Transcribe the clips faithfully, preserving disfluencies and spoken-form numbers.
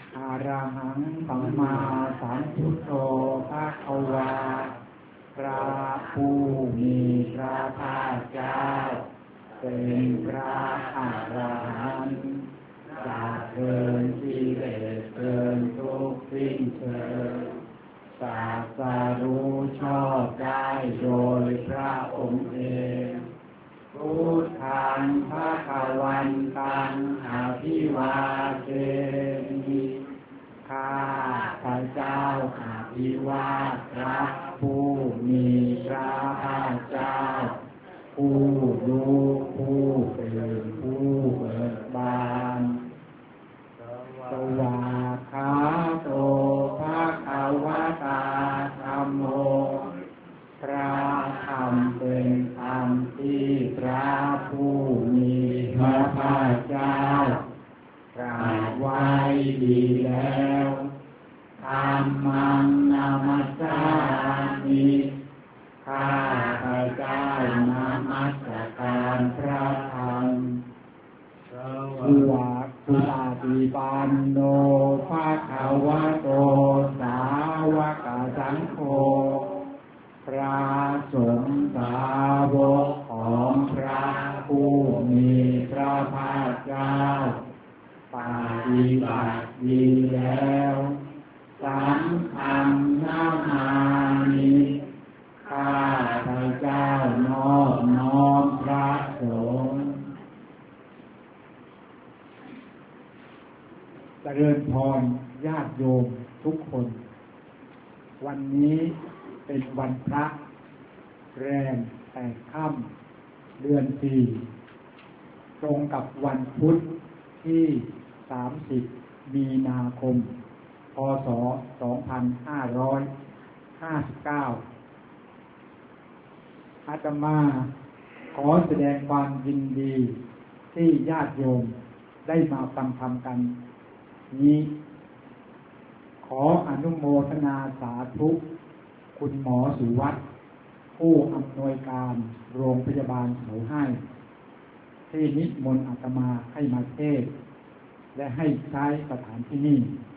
อะระหังสัมมาสัมพุทโธภะคะวาพระผู้มีพระภาคเจ้าเป็นพระอรหันต์จะเกินกิเลสเกินทุกข์สิ้นเชิงตรัสรู้ชอบได้โดยพระองค์เองพุทธังภคะวันตังอภิวาเทมิข้าพระเจ้าอภิวาทพระผู้มีพระภาคเจ้าผู้รู้ผู้ตื่นผู้เบิกบานสวากขาโตภะคะวะตาธัมโมพระธรรมเป็นธรรมที่พระผู้มีพระภาคเจ้าตรัสไว้ดีแล้วธัมมังนามัสสามิข้าพระเจ้านมัสการพระธรรมสุวัตสุปฏิปันโนภะคะวะโตสาวกสังโฆพระสงฆ์สาวกของพระผู้มีพระภาคเจ้าปฏิบัติดีแล้วสังฆังนามามิข้าพระเจ้านอบน้อมพระสงฆ์เจริญพรญาติโยมทุกคนวันนี้เป็นวันพระแรมแปดค่ำเดือนสี่ตรงกับวันพุธที่สามสิบมีนาคมพ.ศ. สองพันห้าร้อยห้าสิบเก้าอาตมาขอแสดงความยินดีที่ญาติโยมได้มาฟังธรรมกันนี้ขออนุโมทนาสาธุคุณหมอสุวัฒน์ผู้อำนวยการโรงพยาบาลเขาให้ที่นิมนต์อาตมาให้มาเทศน์และให้ใช้สถานที่นี้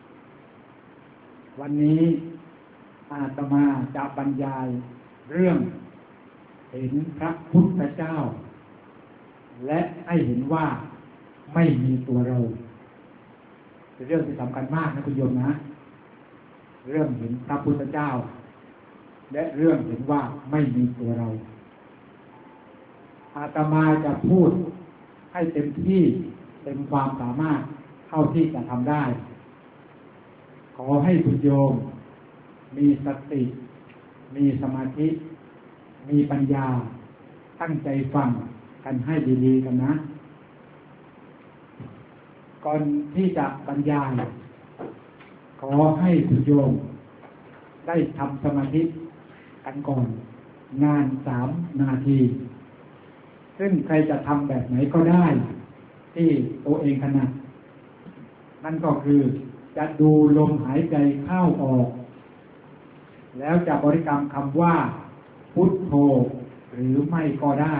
วันนี้อาตมาจะบรรยายเรื่องเห็นพระพุทธเจ้าและให้เห็นว่าไม่มีตัวเราเป็นเรื่องที่สำคัญมากนะคุณโยมนะเรื่องเห็นพระพุทธเจ้าและเรื่องเห็นว่าไม่มีตัวเราอาตมาจะพูดให้เต็มที่เต็มความสามารถเท่าที่จะทำได้ขอให้คุณโยมมีสติมีสมาธิมีปัญญาตั้งใจฟังกันให้ดีๆกันนะก่อนที่จะบรรยายขอให้คุณโยมได้ทำสมาธิกันก่อนงานสามนาทีซึ่งใครจะทำแบบไหนก็ได้ที่ตัวเองถนัดนั่นก็คือจะดูลมหายใจเข้าออกแล้วจะบริกรรมคำว่าพุทโธหรือไม่ก็ได้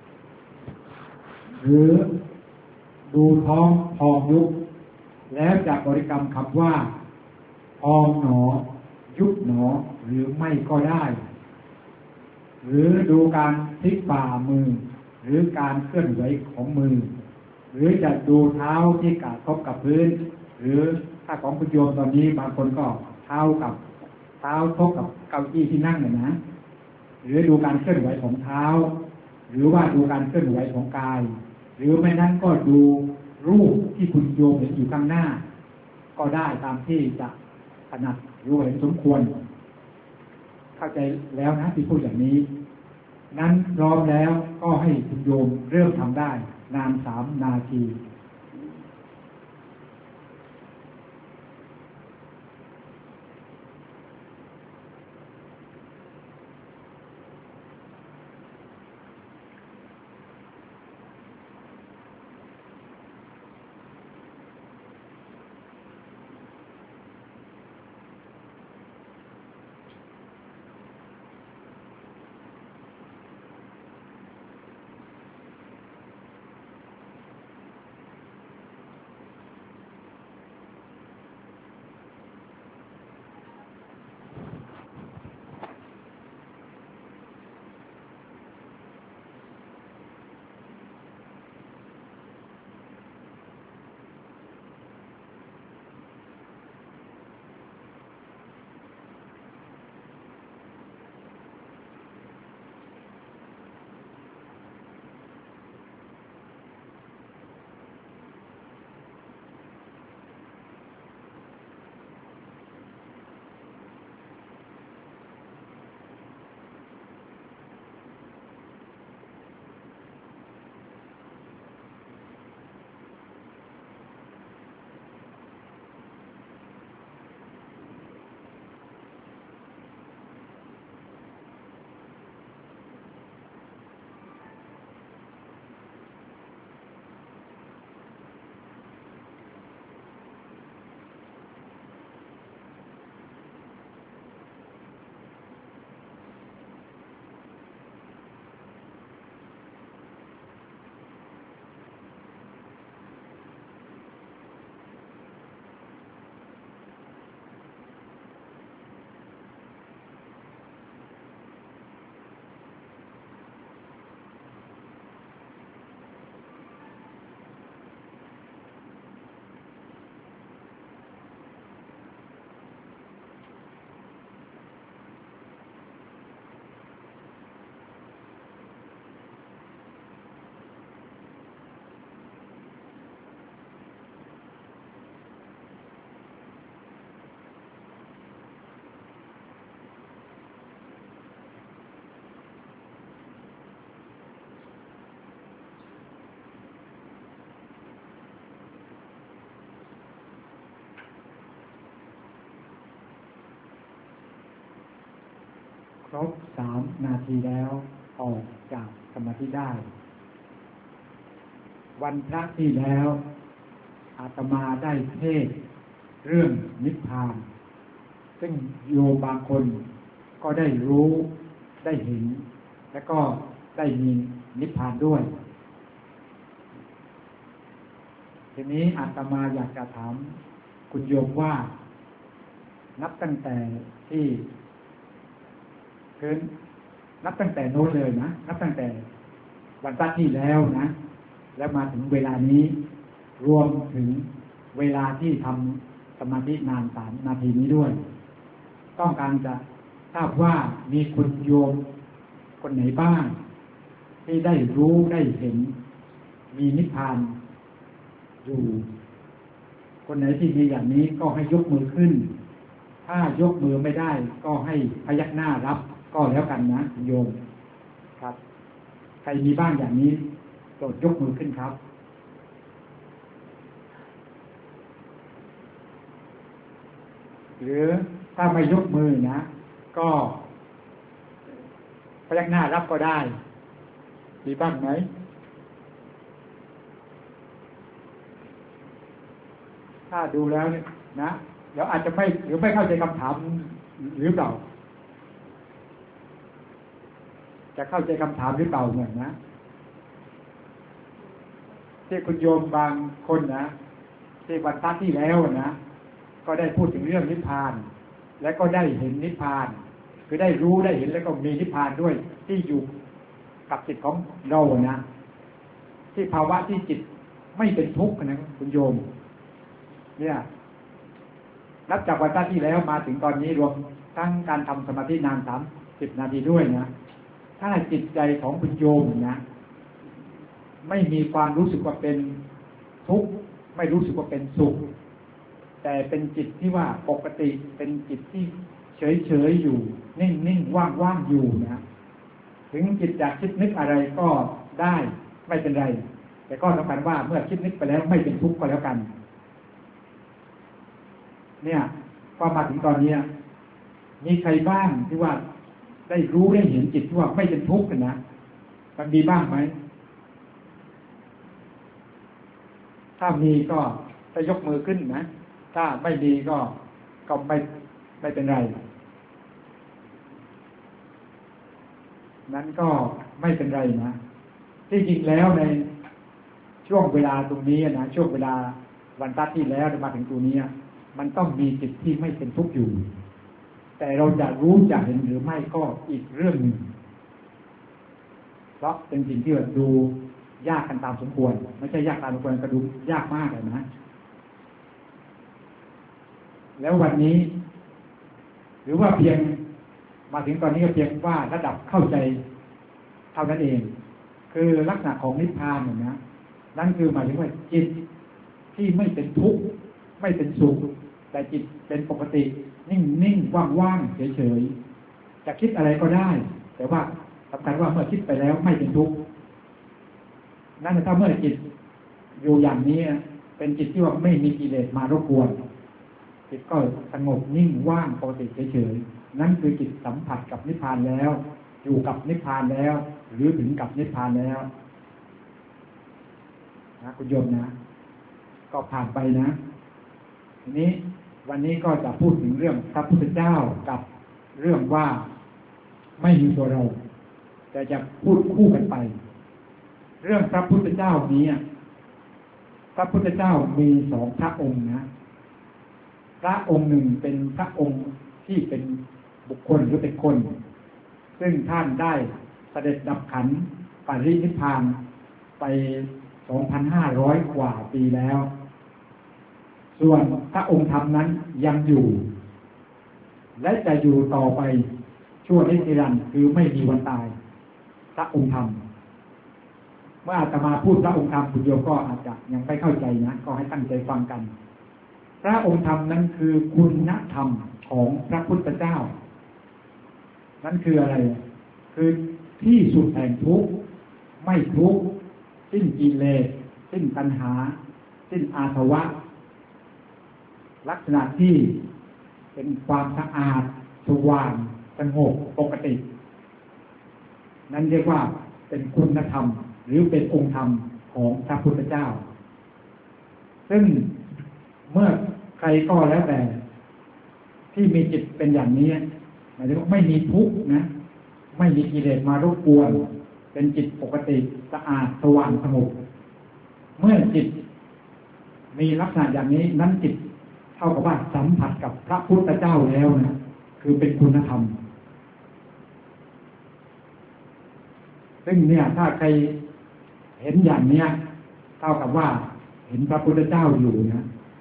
หรือดูท้องพองยุบแล้วจะบริกรรมคำว่าพองหนอยุบหนอหรือไม่ก็ได้หรือดูการพลิกฝ่ามือหรือการเคลื่อนไหวของมือหรือจะดูเท้าที่กระทบกับพื้นหรือถ้าของคุณโยมตอนนี้บางคนก็เท้ากับเท้าทบกับเก้าอี้ที่นั่งเนี่ยนะหรือดูการเคลื่อนไหวของเท้าหรือว่าดูการเคลื่อนไหวของกายหรือไม่นั้นก็ดูรูปที่คุณโยมเห็นอยู่ข้างหน้าก็ได้ตามที่จะถนัดหรือเห็นสมควรเข้าใจแล้วนะที่พูดอย่างนี้นั้นพร้อมแล้วก็ให้คุณโยมเริ่มทำได้นานสามนาทีรบสามนาทีแล้วออกจากสมาธิได้ วันพระที่แล้วอาตมาได้เทศน์เรื่องนิพพานซึ่งโยมบางคนก็ได้รู้ได้เห็นและก็ได้มีนิพพานด้วยทีนี้อาตมาอยากจะถามคุณโยมว่านับตั้งแต่ที่คือนับตั้งแต่โน้นเลยนะนับตั้งแต่วันพระที่แล้วนะแล้วมาถึงเวลานี้รวมถึงเวลาที่ทำสมาธินานสามนาทีนี้ด้วยต้องการจะทราบว่ามีคุณโยมคนไหนบ้างที่ได้รู้ได้เห็นมีนิพพานอยู่คนไหนที่มีอย่างนี้ก็ให้ยกมือขึ้นถ้ายกมือไม่ได้ก็ให้พยักหน้ารับก็แล้วกันนะโยมครับใครมีบ้างอย่างนี้โปรดยกมือขึ้นครับหรือถ้าไม่ยกมือนะก็พยักหน้ารับก็ได้มีบ้างไหมถ้าดูแล้วนะเดี๋ยวอาจจะไม่หรือไม่เข้าใจคำถามหรือเปล่าจะเข้าใจคำถามหรือเปล่าเหมือนนะที่คุณโยมบางคนนะที่วันพระที่แล้วนะก็ได้พูดถึงเรื่องนิพพานและก็ได้เห็นนิพพานคือได้รู้ได้เห็นแล้วก็มีนิพพานด้วยที่อยู่กับจิตของเรานะที่ภาวะที่จิตไม่เป็นทุกข์นะคุณโยมเนี่ยนับจากวันที่แล้วมาถึงตอนนี้รวมทั้งการทำสมาธินานสามสิบนาทีด้วยนะถ้าจิตใจของคุณโยมนะไม่มีความรู้สึกว่าเป็นทุกข์ไม่รู้สึกว่าเป็นสุขแต่เป็นจิตที่ว่าปกติเป็นจิตที่เฉยเฉยอยู่นิ่งนิ่งว่างว่างอยู่นะถึงจิตอยากคิดนึกอะไรก็ได้ไม่เป็นไรแต่ก็สำคัญว่าเมื่อคิดนึกไปแล้วไม่เป็นทุกข์ก็แล้วกันเนี่ยพอมาถึงตอนนี้มีใครบ้างที่ว่าได้รู้ได้เห็นจิตที่ว่าไม่เป็นทุกข์กันนะมันมีบ้างไหมถ้ามีก็จะยกมือขึ้นนะถ้าไม่มีก็ก็ไม่ไม่เป็นไรนั้นก็ไม่เป็นไรนะที่จริงแล้วในช่วงเวลาตรงนี้นะช่วงเวลาวันพระที่แล้วมาถึงตัวนี้มันต้องมีจิตที่ไม่เป็นทุกข์อยู่แต่เราจะรู้จะเห็นหรือไม่ก็อีกเรื่องหนึ่งเพราะเป็นสิ่งที่ดูยากกันตามสมควรไม่ใช่ยากตามสมควรก็ดูยากมากเลยนะแล้ววันนี้หรือว่าเพียงมาถึงตอนนี้ก็เพียงว่าระดับเข้าใจเท่านั้นเองคือลักษณะของนิพพานเนี่ยนะนั่นคือหมายถึงว่าจิตที่ไม่เป็นทุกข์ไม่เป็นสุขแต่จิตเป็นปกตินิ่งนิ่งว่างว่างเฉยเฉยจะคิดอะไรก็ได้แต่ว่าสำคัญว่าเมื่อคิดไปแล้วไม่เป็นทุกข์นั่นถ้าเมื่อจิตอยู่อย่างนี้เป็นจิตที่ว่าไม่มีกิเลสมารบกวนจิตก็สงบนิ่งว่างปกติเฉยๆนั่นคือจิตสัมผัสกับนิพพานแล้วอยู่กับนิพพานแล้วหรือถึงกับนิพพานแล้วนะคุณโยมนะก็ผ่านไปนะทีนี้วันนี้ก็จะพูดถึงเรื่องพระพุทธเจ้ากับเรื่องว่าไม่มีตัวเราแต่จะพูดคู่กันไปเรื่องพระพุทธเจ้านี้พระพุทธเจ้ามีสองพระองค์นะพระองค์หนึ่งเป็นพระองค์ที่เป็นบุคคลหรือเป็นคนซึ่งท่านได้เสด็จดับขันธ์ปรินิพพานไป สองพันห้าร้อย กว่าปีแล้วส่วนพระองค์ธรรมนั้นยังอยู่และจะอยู่ต่อไปชั่วนิรันดร์คือไม่มีวันตายพระองค์ธรรมเมื่ออาตมาพูดพระองค์ธรรมคุณโยมก็อาจจะยังไม่เข้าใจนะก็ให้ตั้งใจฟังกันพระองค์ธรรมนั้นคือคุณธรรมของพระพุทธเจ้านั่นคืออะไรคือที่สุดแห่งทุกข์ไม่ทุกข์สิ้นกิเลสสิ้นตัณหาสิ้นอาสวะลักษณะที่เป็นความสะอาดสว่างสงบปกตินั่นเรียกว่าเป็นคุณธรรมหรือเป็นองค์ธรรมของพระพุทธเจ้าซึ่งเมื่อใครก็แล้วแต่ที่มีจิตเป็นอย่างนี้หมายถึงว่าไม่มีทุกข์นะไม่มีกิเลสมารบกวนเป็นจิตปกติสะอาดสว่างสงบเมื่อจิตมีลักษณะอย่างนี้นั้นจิตเท่ากับว่าสัมผัสกับพระพุทธเจ้าแล้วนะคือเป็นคุณธรรมซึ่งเนี่ยถ้าใครเห็นอย่างเนี้ยเท่ากับว่าเห็นพระพุทธเจ้าอยู่นะ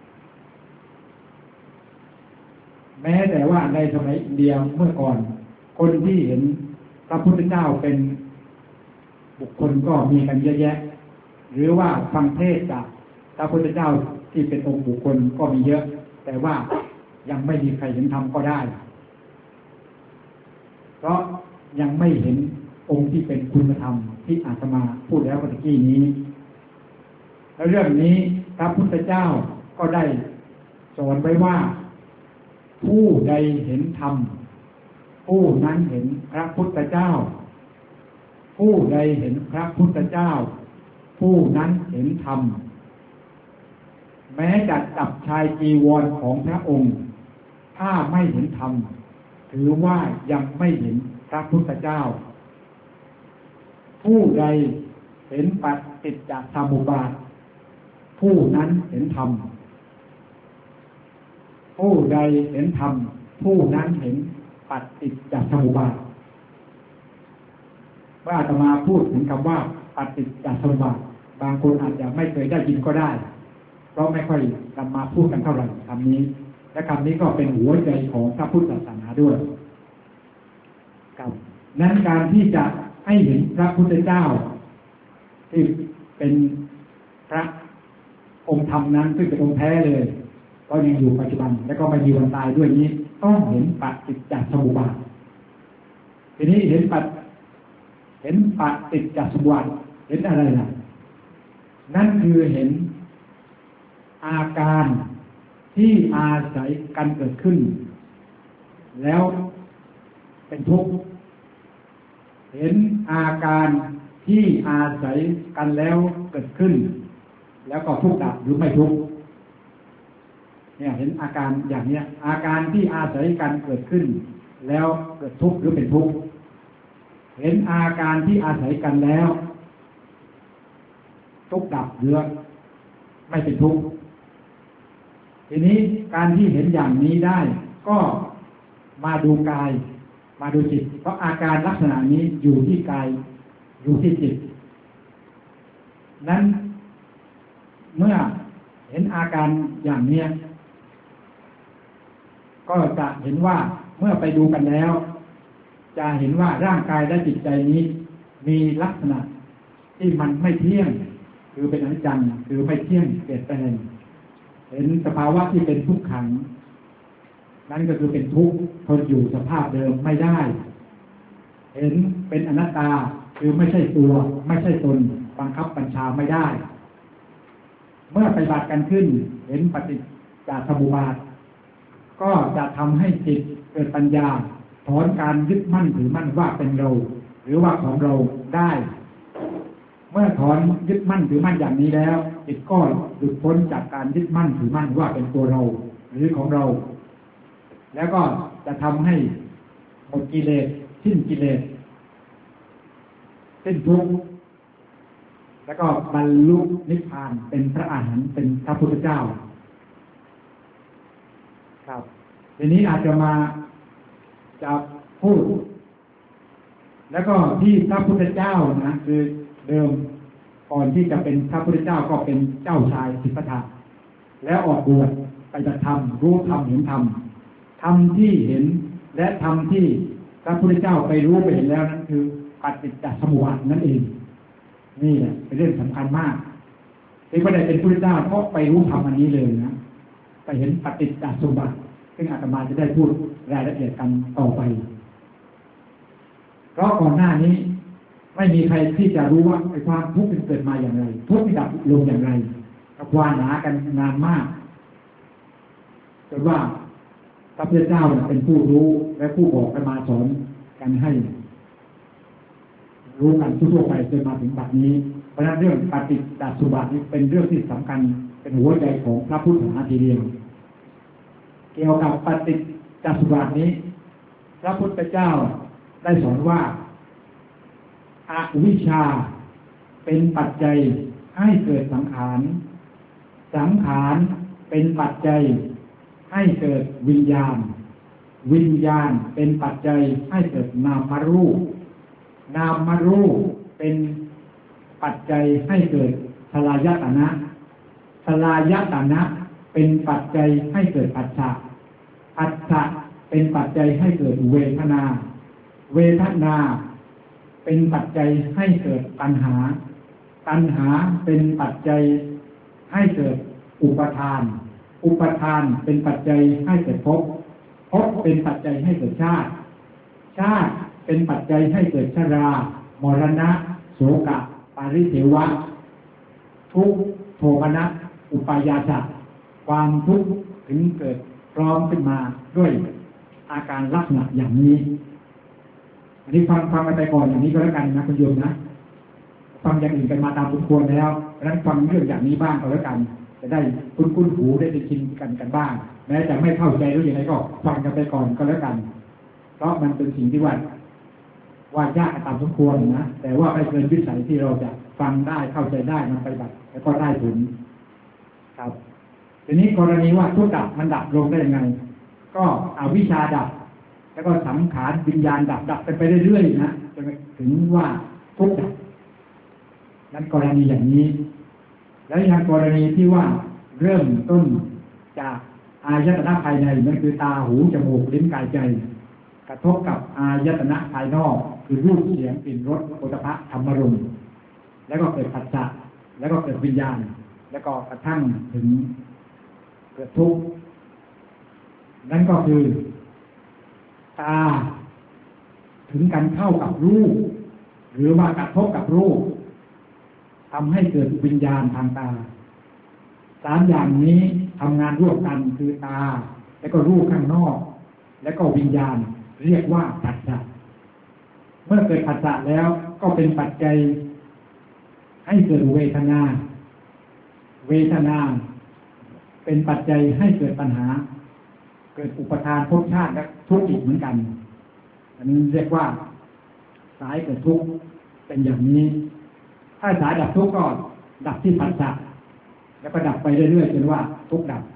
แม้แต่ว่าในสมัยอินเดียเมื่อก่อนคนที่เห็นพระพุทธเจ้าเป็นบุคคลก็มีกันเยอะแยะหรือว่าฟังเทศน์จากพระพุทธเจ้าที่เป็นองค์บุคคลก็มีเยอะแต่ว่ายังไม่มีใครเห็นธรรมก็ได้เพราะยังไม่เห็นองค์ที่เป็นคุณธรรมที่อาตมาพูดแล้วเมื่อกี้นี้แล้วเรื่องนี้พระพุทธเจ้าก็ได้สอนไว้ว่าผู้ใดเห็นธรรมผู้นั้นเห็นพระพุทธเจ้าผู้ใดเห็นพระพุทธเจ้าผู้นั้นเห็นธรรมแม้จะจับชายจีวรของพระองค์ถ้าไม่เห็นธรรมถือว่ายังไม่เห็นพระพุทธเจ้าผู้ใดเห็นปฏิจจสมุปบาทผู้นั้นเห็นธรรมผู้ใดเห็นธรรมผู้นั้นเห็นปฏิจจสมุปบาทว่าอาตมาพูดถึงคำว่าปฏิจจสมุปบาทบางคนอาจจะไม่เคยได้ยินก็ได้เพราะไม่ค่อยนำมาพูดกันเท่าไหร่คำนี้และคำนี้ก็เป็นหัวใจของพระพุทธศาสนาด้วยครับนั้นการที่จะให้เห็นพระพุทธเจ้าที่เป็นพระองค์ธรรมนั้นซึ่งเป็นองค์แท้เลยก็ยังอยู่ปัจจุบันและก็ไม่มีวันตายด้วยนี้ต้องเห็นปฏิจจสมุปบาททีนี้เห็นปัจเห็นปฏิจจสมุปบาทเห็นอะไรล่ะนั่นคือเห็นอาการที่อาศัยกันเกิดขึ้นแล้วเป็นทุกข์เห็นอาการที่อาศัยกันแล้วเกิดขึ้นแล้วก็ทุกข์ดับหรือไม่ทุกข์เนี่ยเห็นอาการอย่างเนี้ยอาการที่อาศัยกันเกิดขึ้นแล้วเกิดทุกข์หรือเป็นทุกข์เห็นอาการที่อาศัยกันแล้วทุกข์ดับหรือไม่เป็นทุกข์ทีนี้การที่เห็นอย่างนี้ได้ก็มาดูกายมาดูจิตเพราะอาการลักษณะนี้อยู่ที่กายอยู่ที่จิตนั้นเมื่อเห็นอาการอย่างนี้ก็จะเห็นว่าเมื่อไปดูกันแล้วจะเห็นว่าร่างกายและจิตใจนี้มีลักษณะที่มันไม่เที่ยงคือเป็นอนิจจังคือไม่เที่ยงเปลี่ยนแปลงเห็นสภาวะที่เป็นทุกขังนั่นก็คือเป็นทุกข์ทนอยู่สภาพเดิมไม่ได้เห็นเป็นอนัตตาคือไม่ใช่ตัวไม่ใช่ตนบังคับบัญชาไม่ได้เมื่อปฏิบัติกันขึ้นเห็นปฏิจจสมุปบาทก็จะทำให้จิตเกิดปัญญาถอนการยึดมั่นถือมั่นว่าเป็นเราหรือว่าของเราได้เมื่อถอนยึดมั่นถือมั่นอย่างนี้แล้วจิตก็หลุดพ้นจากการยึดมั่นถือมั่นว่าเป็นตัวเราหรือของเราแล้วก็จะทำให้หมดกิเลสสิ้นกิเลสสิ้นทุกข์แล้วก็บรรลุนิพพานเป็นพระอรหันต์เป็นพระพุทธเจ้าครับทีนี้อาจจะมาจะพูดแล้วก็ที่พระพุทธเจ้านะคือเดิมก่อนที่จะเป็นพระพุทธเจ้าก็เป็นเจ้าชายสิทธัตถะแล้วออกบวชไปปฏิบัติธรรมรู้ธรรมเห็นธรรมธรรมที่เห็นและธรรมที่พระพุทธเจ้าไปรู้ไปเห็นแล้วนั้นคือปฏิจจสมุปบาทนั่นเองนี่แหละเป็นเรื่องสำคัญมากที่พระใดเป็นพุทธเจ้าเพราะไปรู้ธรรมอันนี้เลยนะไปเห็นปฏิจจสมุปบาทซึ่งอาตมาจะได้พูดรายละเอียดกันต่อไปเพราะก่อนหน้านี้ไม่มีใครที่จะรู้ว่าไอ้ความทุกข์มันเกิดมาอย่างไรทุกข์มันดับลงอย่างไรควานหากันนานมากจนว่าพระพุทธเจ้าเป็นผู้รู้และผู้บอกกันมาสอนกันให้รู้กันทั่วไปจนมาถึงบัดนี้เพราะฉะนั้นเรื่องปฏิจจสมุปบาทนี้เป็นเรื่องที่สำคัญเป็นหัวใจของพระพุทธศาสนาทีเดียวเกี่ยวกับปฏิจจสมุปบาทนี้พระพุทธเจ้าได้สอนว่าอวิชชาเป็นปัจจัยให้เกิดสังขารสังขารเป็นปัจจัยให้เกิดวิญญาณวิญญาณเป็นปัจจัยให้เกิดนามรูปนามรูปเป็นปัจจัยให้เกิดสลายตนะสลายตนะเป็นปัจจัยให้เกิดปัจฉะปัจฉะเป็นปัจจัยให้เกิดเวทนาเวทนาเป็นปัจจัยให้เกิดตัณหาตัณหาเป็นปัจจัยให้เกิดอุปทานอุปทานเป็นปัจจัยให้เกิดภพภพเป็นปัจจัยให้เกิดชาติชาติเป็นปัจจัยให้เกิดชรามรณะโศกะปาริเทวะทุกข์โทมนัสอุปายาสะความทุกข์ถึงเกิดพร้อมขึ้นมาด้วยอาการลักษณะอย่างนี้อันนี้ฟังฟังกันไปก่อนอย่างนี้ก็แล้วกันนะคุณโยมนะฟังอย่างอื่นกันมาตามสมควรแล้วเพราะฉะนั้นฟังเรื่องอย่างนี้บ้างก็แล้วกันจะได้คุ้นคุ้นหูได้ไปชินกันกันบ้างแม้จะไม่เข้าใจหรือยังไงก็ฟังกันไปก่อนก็แล้วกันเพราะมันเป็นสิ่งที่ว่าว่ายากตามสมควรนะแต่ว่าไม่เกินวิสัยที่เราจะฟังได้เข้าใจได้มันไปบัติแล้วก็ได้ผลครับทีนี้กรณีว่าทุกข์ดับมันดับลงได้ยังไงก็อวิชชาดับแล้วก็สังขารวิญญาณดับดับไปเรื่อยๆนะจนถึงว่าทุกข์ดับนั้นกรณีอย่างนี้แล้วอย่างกรณีที่ว่าเริ่มต้นจากอายตนะภายในนั่นคือตาหูจมูกลิ้นกายใจกระทบกับอายตนะภายนอกคือรูปเสียงกลิ่นรสโผฏฐัพพะธรรมารมณ์แล้วก็เกิดปัจจัยแล้วก็เกิดวิญญาณแล้วก็กระทั่งถึงเกิดทุกข์นั่นก็คือตาถึงการเข้ากับรูปหรือว่ากระทบกับรูปทำให้เกิดวิญญาณทางตาสามอย่างนี้ทำงานร่วมกันคือตาแล้วก็รูปข้างนอกแล้วก็วิญญาณเรียกว่าปัจจัยเมื่อเกิดปัจจัยแล้วก็เป็นปัจจัยให้เกิดเวทนาเวทนาเป็นปัจจัยให้เกิดปัญหาเกิดอุปทานภพชาติและทุกข์อีกเหมือนกันอันนี้เรียกว่าสายเกิดทุกข์เป็นอย่างนี้ถ้าสายดับทุกข์ก็ดับที่ปัจจัยแล้วก็ดับไปเรื่อยๆจนว่าทุกข์ดับ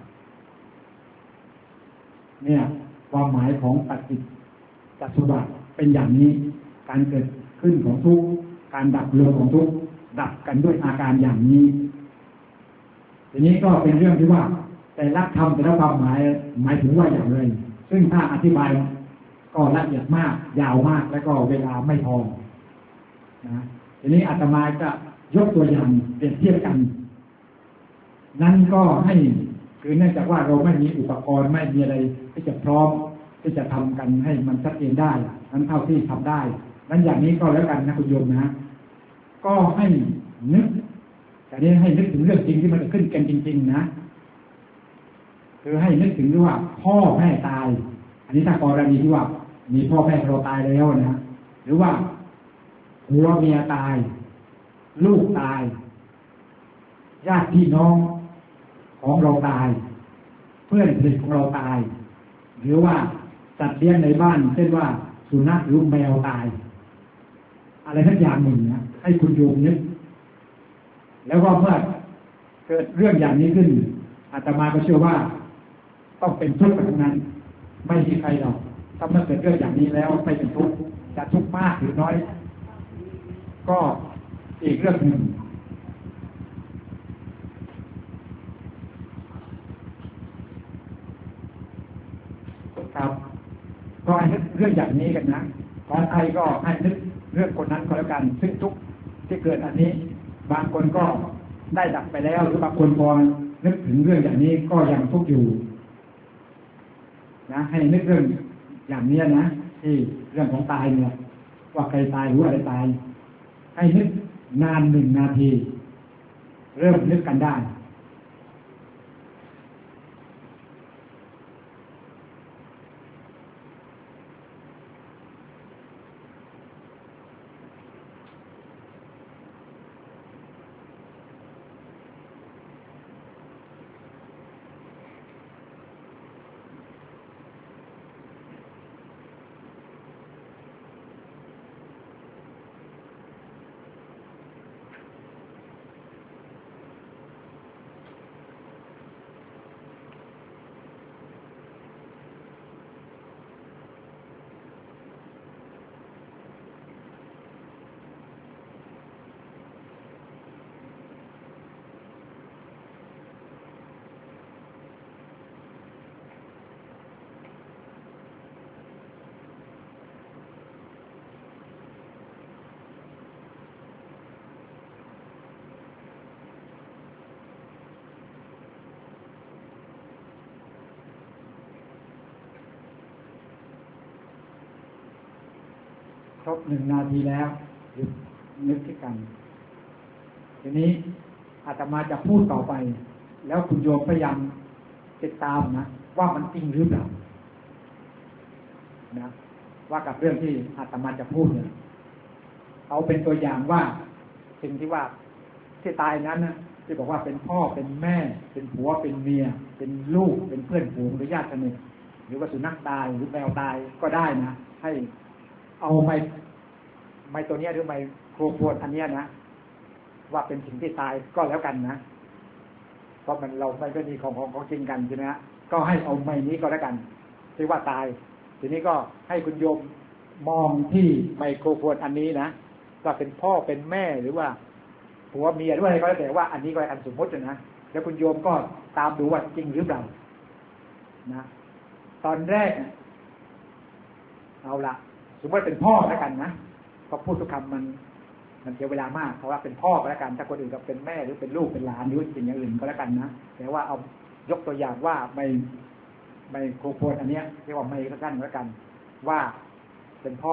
เนี่ยความหมายของปฏิจจสมุปบาทเป็นอย่างนี้การเกิดขึ้นของทุกข์การดับลงของทุกข์ดับกันด้วยอาการอย่างนี้ทีนี้ก็เป็นเรื่องที่ว่าแต่ละคำแต่ละความหมายหมายถึงว่าอย่างไรซึ่งถ้าอธิบายก็ละเอียดมากยาวมากแล้วก็เวลาไม่พอนะทีนี้อาตมาจะยกตัวอย่างเปรียบเทียบกันนั่นก็ให้คือเนื่องจากว่าเราไม่มีอุปกรณ์ไม่มีอะไรที่จะพร้อมที่จะทำกันให้มันชัดเจนได้นั้นเท่าที่ทำได้นั้นอย่างนี้ก็แล้วกันนะคุณโยมนะก็ให้นึกแต่นี้ให้นึกถึงเรื่องจริงที่มันจะขึ้นกันจริงๆนะคือให้นึกถึงว่าพ่อแม่ตายอันนี้ถ้ากรณีที่ว่ามีพ่อแม่เราตายแล้วนะหรือว่าผัวเมียตายลูกตายญาติพี่น้องของเราตายเพื่อนสนิทของเราตายหรือว่าสัตว์เลี้ยงในบ้านเช่นว่าสุนัขหรือแมวตายอะไรทั้งอย่างหนึ่งนะให้คุณโยมนึกแล้วก็เมื่อเกิดเรื่องอย่างนี้ขึ้นอาตมาก็เชื่อว่าต้องเป็นทุกข์ทั้งนั้นไม่มีใครหรอกถ้าเมื่อเกิดเรื่องอย่างนี้แล้วไม่เป็นทุกข์จะทุกข์มากหรือน้อยก็อีกเรื่องหนึ่งครับก็ให้นึกเรื่องอย่างนี้กันนะของใครก็ให้นึกเรื่องคนนั้นก็แล้วกันซึ่งทุกข์ที่เกิดอันนี้บางคนก็ได้ดับไปแล้วหรือบางคนพอนึกถึงเรื่องอย่างนี้ก็ยังทุกข์อยู่นะให้นึกเรื่องอย่างนี้นะที่เรื่องของตายเนี่ยว่าใครตายหรืออะไรตายให้นึกนานหนึ่งนาทีเริ่มนึกกันได้รบหนึ่งนาทีแล้วหยุดนึกที่กันทีนี้อาตมาจะพูดต่อไปแล้วคุณโยมพยายามติดตามนะว่ามันจริงหรือเปล่านะว่ากับเรื่องที่อาตมาจะพูดเนี่ยเอาเป็นตัวอย่างว่าสิ่งที่ว่าที่ตายนั้นนะที่บอกว่าเป็นพ่อเป็นแม่เป็นผัวเป็นเมียเป็นลูกเป็นเพื่อนฝูงหรือญาติสนิทหรือว่าสุนัขตายหรือแมวตายก็ได้นะให้เอาไม้ไม้ตัวเนี้ยหรือไม้โครโฟนอันเนี้ยนะว่าเป็นสิ่งที่ตายก็แล้วกันนะเพราะมันเราไม่ได้มีของของของจริงกันใช่ไหมฮะก็ให้เอาไม้นี้ก็แล้วกันที่ว่าตายทีนี้ก็ให้คุณโยมมองที่ไมโครโฟนอันนี้นะว่าเป็นพ่อเป็นแม่หรือว่าผัวเมียหรืออะไรก็แล้วแต่ว่าอันนี้ก็อันสมมตินะแล้วคุณโยมก็ตามดูว่าจริงหรือเปล่านะตอนแรกเอาละสมมติเป็นพ่อแล้วกันนะก็พูดทุกคำมันมันเสียเวลามากเพราะว่าเป็นพ่อก็แล้วกันถ้าคนอื่นก็เป็นแม่หรือเป็นลูกเป็นหลานหรือเป็นอย่างอื่นก็แล้วกันนะแต่ว่าเอายกตัวอย่างว่าไม่ไม่โคโพนอันเนี้ยเรียกว่าไม่สั้นแล้วกันว่าเป็นพ่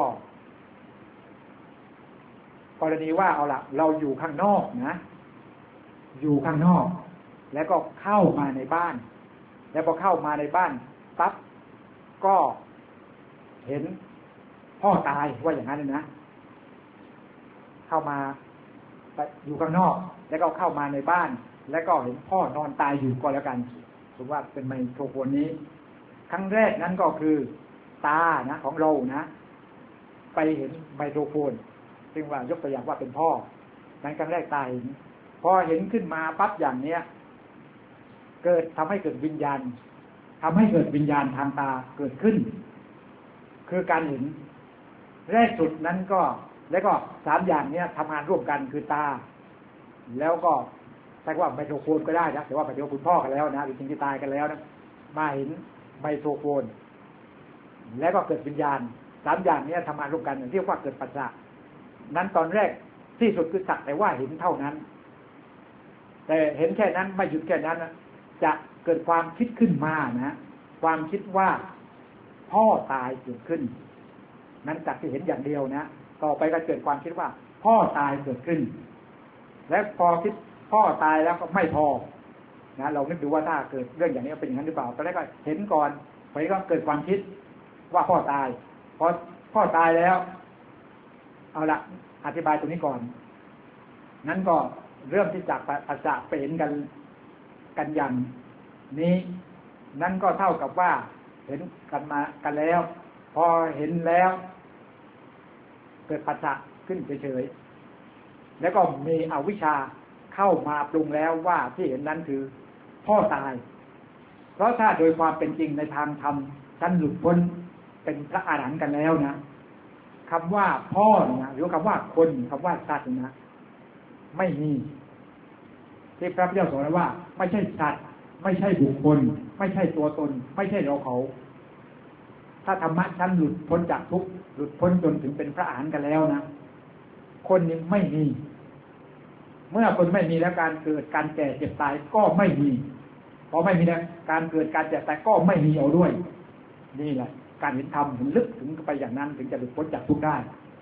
อกรณีว่าเอาละเราอยู่ข้างนอกนะอยู่ข้างนอกแล้วก็เข้ามาในบ้านแล้วพอเข้ามาในบ้านปั๊บก็เห็นพ่อตายว่าอย่างนั้นเลยนะเข้ามาอยู่ข้างนอกแล้วก็เข้ามาในบ้านแล้วก็เห็นพ่อนอนตายอยู่ก็แล้วกันถือว่าเป็นไมโครโฟนนี้ครั้งแรกนั้นก็คือตานะของเรานะไปเห็นไมโครโฟนซึ่งว่ายกตัวอย่างว่าเป็นพ่อนั้นครั้งแรกตายพอเห็นขึ้นมาปั๊บอย่างเนี้ยเกิดทำให้เกิดวิญญาณทำให้เกิดวิญญาณทางตาเกิดขึ้นคือการเห็นแรกสุดนั้นก็แล้วก็สามอย่างเนี้ยทำงานร่วมกันคือตาแล้วก็ใช้ว่าไมโครโฟนก็ได้นะแต่ว่าปัจจุบันคุณพ่อกันแล้วนะหรือจริงที่ตายกันแล้วนะมาเห็นไมโครโฟนแล้วก็เกิดวิญญาณสามอย่างนี้ทำงานร่วมกันเรียกว่าเกิดปัจจัยนั้นตอนแรกที่สุดคือสักแต่ว่าเห็นเท่านั้นแต่เห็นแค่นั้นไม่หยุดแค่นั้นนะจะเกิดความคิดขึ้นมานะความคิดว่าพ่อตายเกิดขึ้นนั้นจากที่เห็นอย่างเดียวนะต่อไปก็เกิดความคิดว่าพ่อตายเกิดขึ้นและพอคิดพ่อตายแล้วก็ไม่พอนะเราคิดดูว่าถ้าเกิดเรื่องอย่างนี้เป็นอย่างนั้นหรือเปล่าตอนแรกก็เห็นก่อนไปก็เกิดความคิดว่าพ่อตายพอพ่อตายแล้วเอาละอธิบายตรงนี้ก่อนนั้นก็เริ่มที่จากปัจจัยไปเห็นกันกันอย่างนี้นั่นก็เท่ากับว่าเห็นกันมากันแล้วพอเห็นแล้วเกิดปัจจัยขึ้นเฉยๆแล้วก็มีอวิชชาเข้ามาปรุงแล้วว่าที่เห็นนั้นคือพ่อตายเพราะถ้าโดยความเป็นจริงในทางธรรมท่านหลุดพ้นเป็นพระอรหันต์กันแล้วนะคำว่าพ่อนะหรือคำว่าคนคำว่าสัตว์นะไม่มีที่พระพุทธเจ้าสอนว่าไม่ใช่สัตว์ไม่ใช่บุคคลไม่ใช่ตัวตนไม่ใช่เราเขาถ้าธรรมะท่านหลุดพ้นจากทุกข์หลุดพ้นจนถึงเป็นพระอรหันต์กันแล้วนะคนนี้ไม่มีเมื่อคนไม่มีแล้วการเกิดการแก่เจ็บตายก็ไม่มีพอไม่มีแล้วการเกิดการเจ็บตายก็ไม่มีเอาด้วยนี่แหละการเห็นธรรมถึงลึกถึงไปอย่างนั้นถึงจะหลุดพ้นจากทุกข์ได้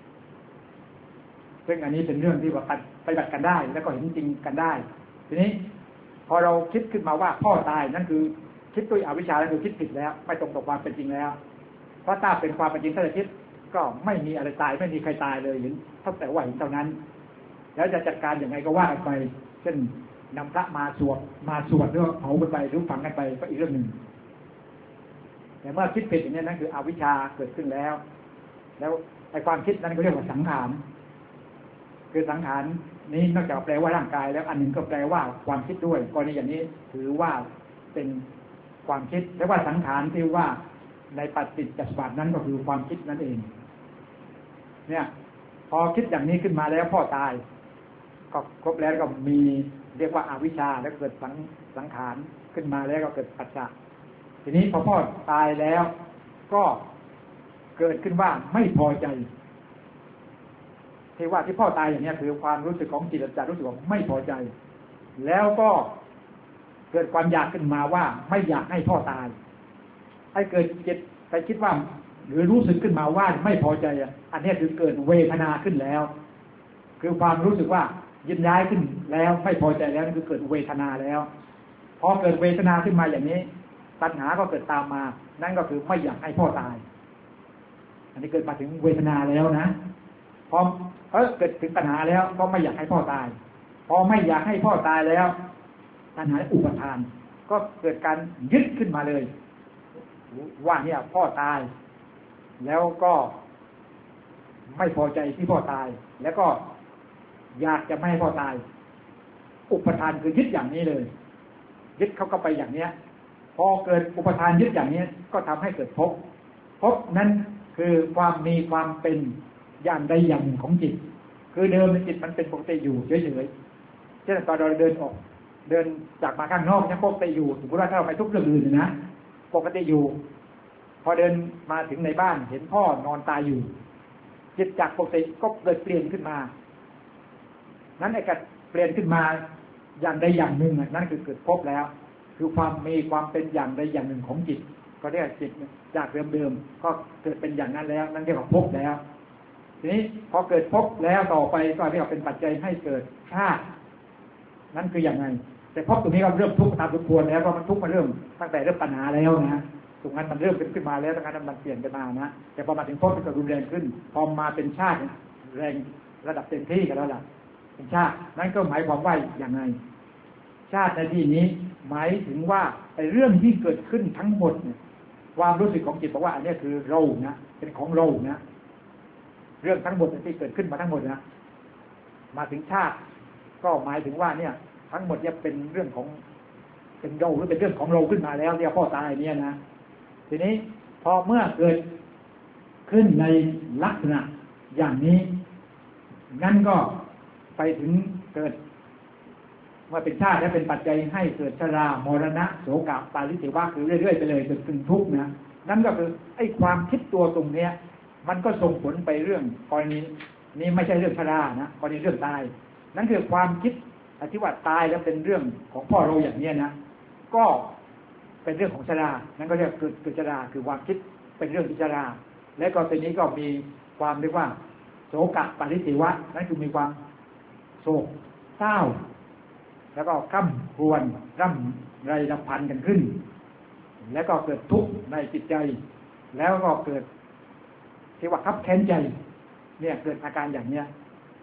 ซึ่งอันนี้เป็นเรื่องที่ว่าปฏิบัติกันได้แล้วก็เห็นจริงกันได้ทีนี้พอเราคิดขึ้นมาว่าพ่อตายนั่นคือคิดด้วยอวิชชาแล้วคือคิดผิดแล้วไม่ตรงกับความเป็นจริงแล้วเพราะถ้าเป็นความเป็นจริงถ้าจะคิดก็ไม่มีอะไรตายไม่มีใครตายเลยเห็นเท่าแต่ว่าเห็นเท่านั้นแล้วจะจัดการอย่างไรก็ว่ากันไปเช่นนำพระมาสวดมาสวดหรือเผากันไปหรือฝังกันไปก็อีกเรื่องหนึ่งแต่เมื่อคิดผิดอย่างนี้นั่นคืออวิชชาเกิดขึ้นแล้วแล้วไอ้ความคิดนั้นก็เรียกว่าสังขารคือสังขารนี้นอกจากแปลว่าร่างกายแล้วอันหนึ่งก็แปลว่าความคิดด้วยกรณีอย่างนี้ถือว่าเป็นความคิดและว่าสังขารที่ว่าในปฏิจจสมุปบาทนั้นก็คือความคิดนั่นเองเนี่ยพอคิดอย่างนี้ขึ้นมาแล้วพ่อตายก็ครบแล้วก็มีเรียกว่าอวิชชาแล้วเกิดสังสังขารขึ้นมาแล้วก็เกิดปัจจัยทีนี้พอพ่อตายแล้วก็เกิดขึ้นว่าไม่พอใจที่ว่าที่พ่อตายอย่างนี้คือความรู้สึกของจิตวิญญาณรู้สึกว่าไม่พอใจแล้วก็เกิดความอยากขึ้นมาว่าไม่อยากให้พ่อตายให้เกิดจิตไปคิดว่าหรือรู้สึกขึ้นมาว่าไม่พอใจอันนี้คือเกิดเวทนาขึ้นแล้วคือความรู้สึกว่ายินร้ายขึ้นแล้วไม่พอใจแล้วนี่คือเกิดเวทนาแล้วพอเกิดเวทนาขึ้นมาอย่างนี้ตัณหาก็เกิดตามมานั่นก็คือไม่อยากให้พ่อตายอันนี้เกิดมาถึงเวทนาแล้วนะพอเออเกิดถึงตัณหาแล้วก็ไม่อยากให้พ่อตายพอไม่อยากให้พ่อตายแล้วตัณหาอุปทานก็เกิดการยึดขึ้นมาเลยว่าเนี่ยพ่อตายแล้วก็ไม่พอใจที่พ่อตายแล้วก็อยากจะไม่ให้พ่อตายอุปทานคือยึดอย่างนี้เลยยึดเขาก็ไปอย่างเนี้ยพอเกิดอุปทานยึดอย่างนี้ก็ทำให้เกิดภพภพนั้นคือความมีความเป็นอย่างใดอย่างหนึ่งของจิตคือเดิมในจิตมันเป็นปกติอยู่เฉยๆเช่นตอนเราเดินออกเดินจากมาข้างนอกเนี่ยปกติอยู่สมมติว่าถ้าเราไปทุกเรื่องอื่นนะปกติอยู่พอเดินมาถึงในบ้านเห็นพ่อนอนตายอยู่จิตจากปกติก็เกิดเปลี่ยนขึ้นมานั้นไอ้การเปลี่ยนขึ้นมาอย่างใดอย่างหนึ่งนั่นคือเกิดภพแล้วคือความมีความเป็นอย่างใดอย่างหนึ่งของจิตก็เรียกจิตจากเดิมๆก็เกิดเป็นอย่างนั้นแล้วนั่นเรียกว่าภพแล้วทีนี้พอเกิดภพแล้วต่อไปก็เรียกว่าเป็นปัจจัยให้เกิดชาตินั่นคืออย่างไรแต่ภพตรงนี้ก็เริ่มทุกข์ตามสมควรแล้วก็มันทุกข์มาเริ่มตั้งแต่เริ่มปัญหาแล้วนะตรงนั้นมันเริ่มเป็นขึ้นมาแล้วตรงนั้นมันเปลี่ยนไปมานะแต่พอมาถึงภพมันก็รุนแรงขึ้นพอมาเป็นชาติแรงระดับเต็มที่กันแล้วล่ะเป็นชาตินั่นก็หมายความว่าอย่างไรชาติในที่นี้หมายถึงว่าไอ้เรื่องที่เกิดขึ้นทั้งหมดเนี่ยความรู้สึกของจิตบอกว่าอันนี้คือเรานะเป็นของเรานะเรื่องทั้งหมดที่เกิดขึ้นมาทั้งหมดนะมาถึงชาติก็หมายถึงว่าเนี่ยทั้งหมดเนี่ยเป็นเรื่องของเป็นเราหรือเป็นเรื่องของเราขึ้นมาแล้วเนี่ยพ่อตายเนี่ยนะทีนี้พอเมื่อเกิดขึ้นในลักษณะอย่างนี้งั้นก็ไปถึงเกิดเมื่อเป็นชาติและเป็นปัจจัยให้เกิดชรามรณะโศกปาริเทวะคือเรื่อยๆไปเลยจนถึงทุกข์นะนั่นก็คือไอ้ความคิดตัวตรงเนี้ยมันก็ส่งผลไปเรื่องกรณีนี้ไม่ใช่เรื่องชรานะกรณีเรื่องตายนั่นคือความคิดที่ว่าตายแล้วเป็นเรื่องของพ่อเราอย่างนี้นะก็เป็นเรื่องของชรานั่นก็เรียกเกิดเกิดชราคือความคิดเป็นเรื่องที่ชราและก็ตัวนี้ก็มีความเรียกว่าโศกปาริเทวะนั่นคือมีความโศกเศร้าแล้วก็คร่ำครวญร่ำไรรำพันกันขึ้นแล้วก็เกิดทุกข์ในจิตใจแล้วก็เกิดที่ว่าคับแค้นใจเนี่ยเกิดอาการอย่างเนี้ย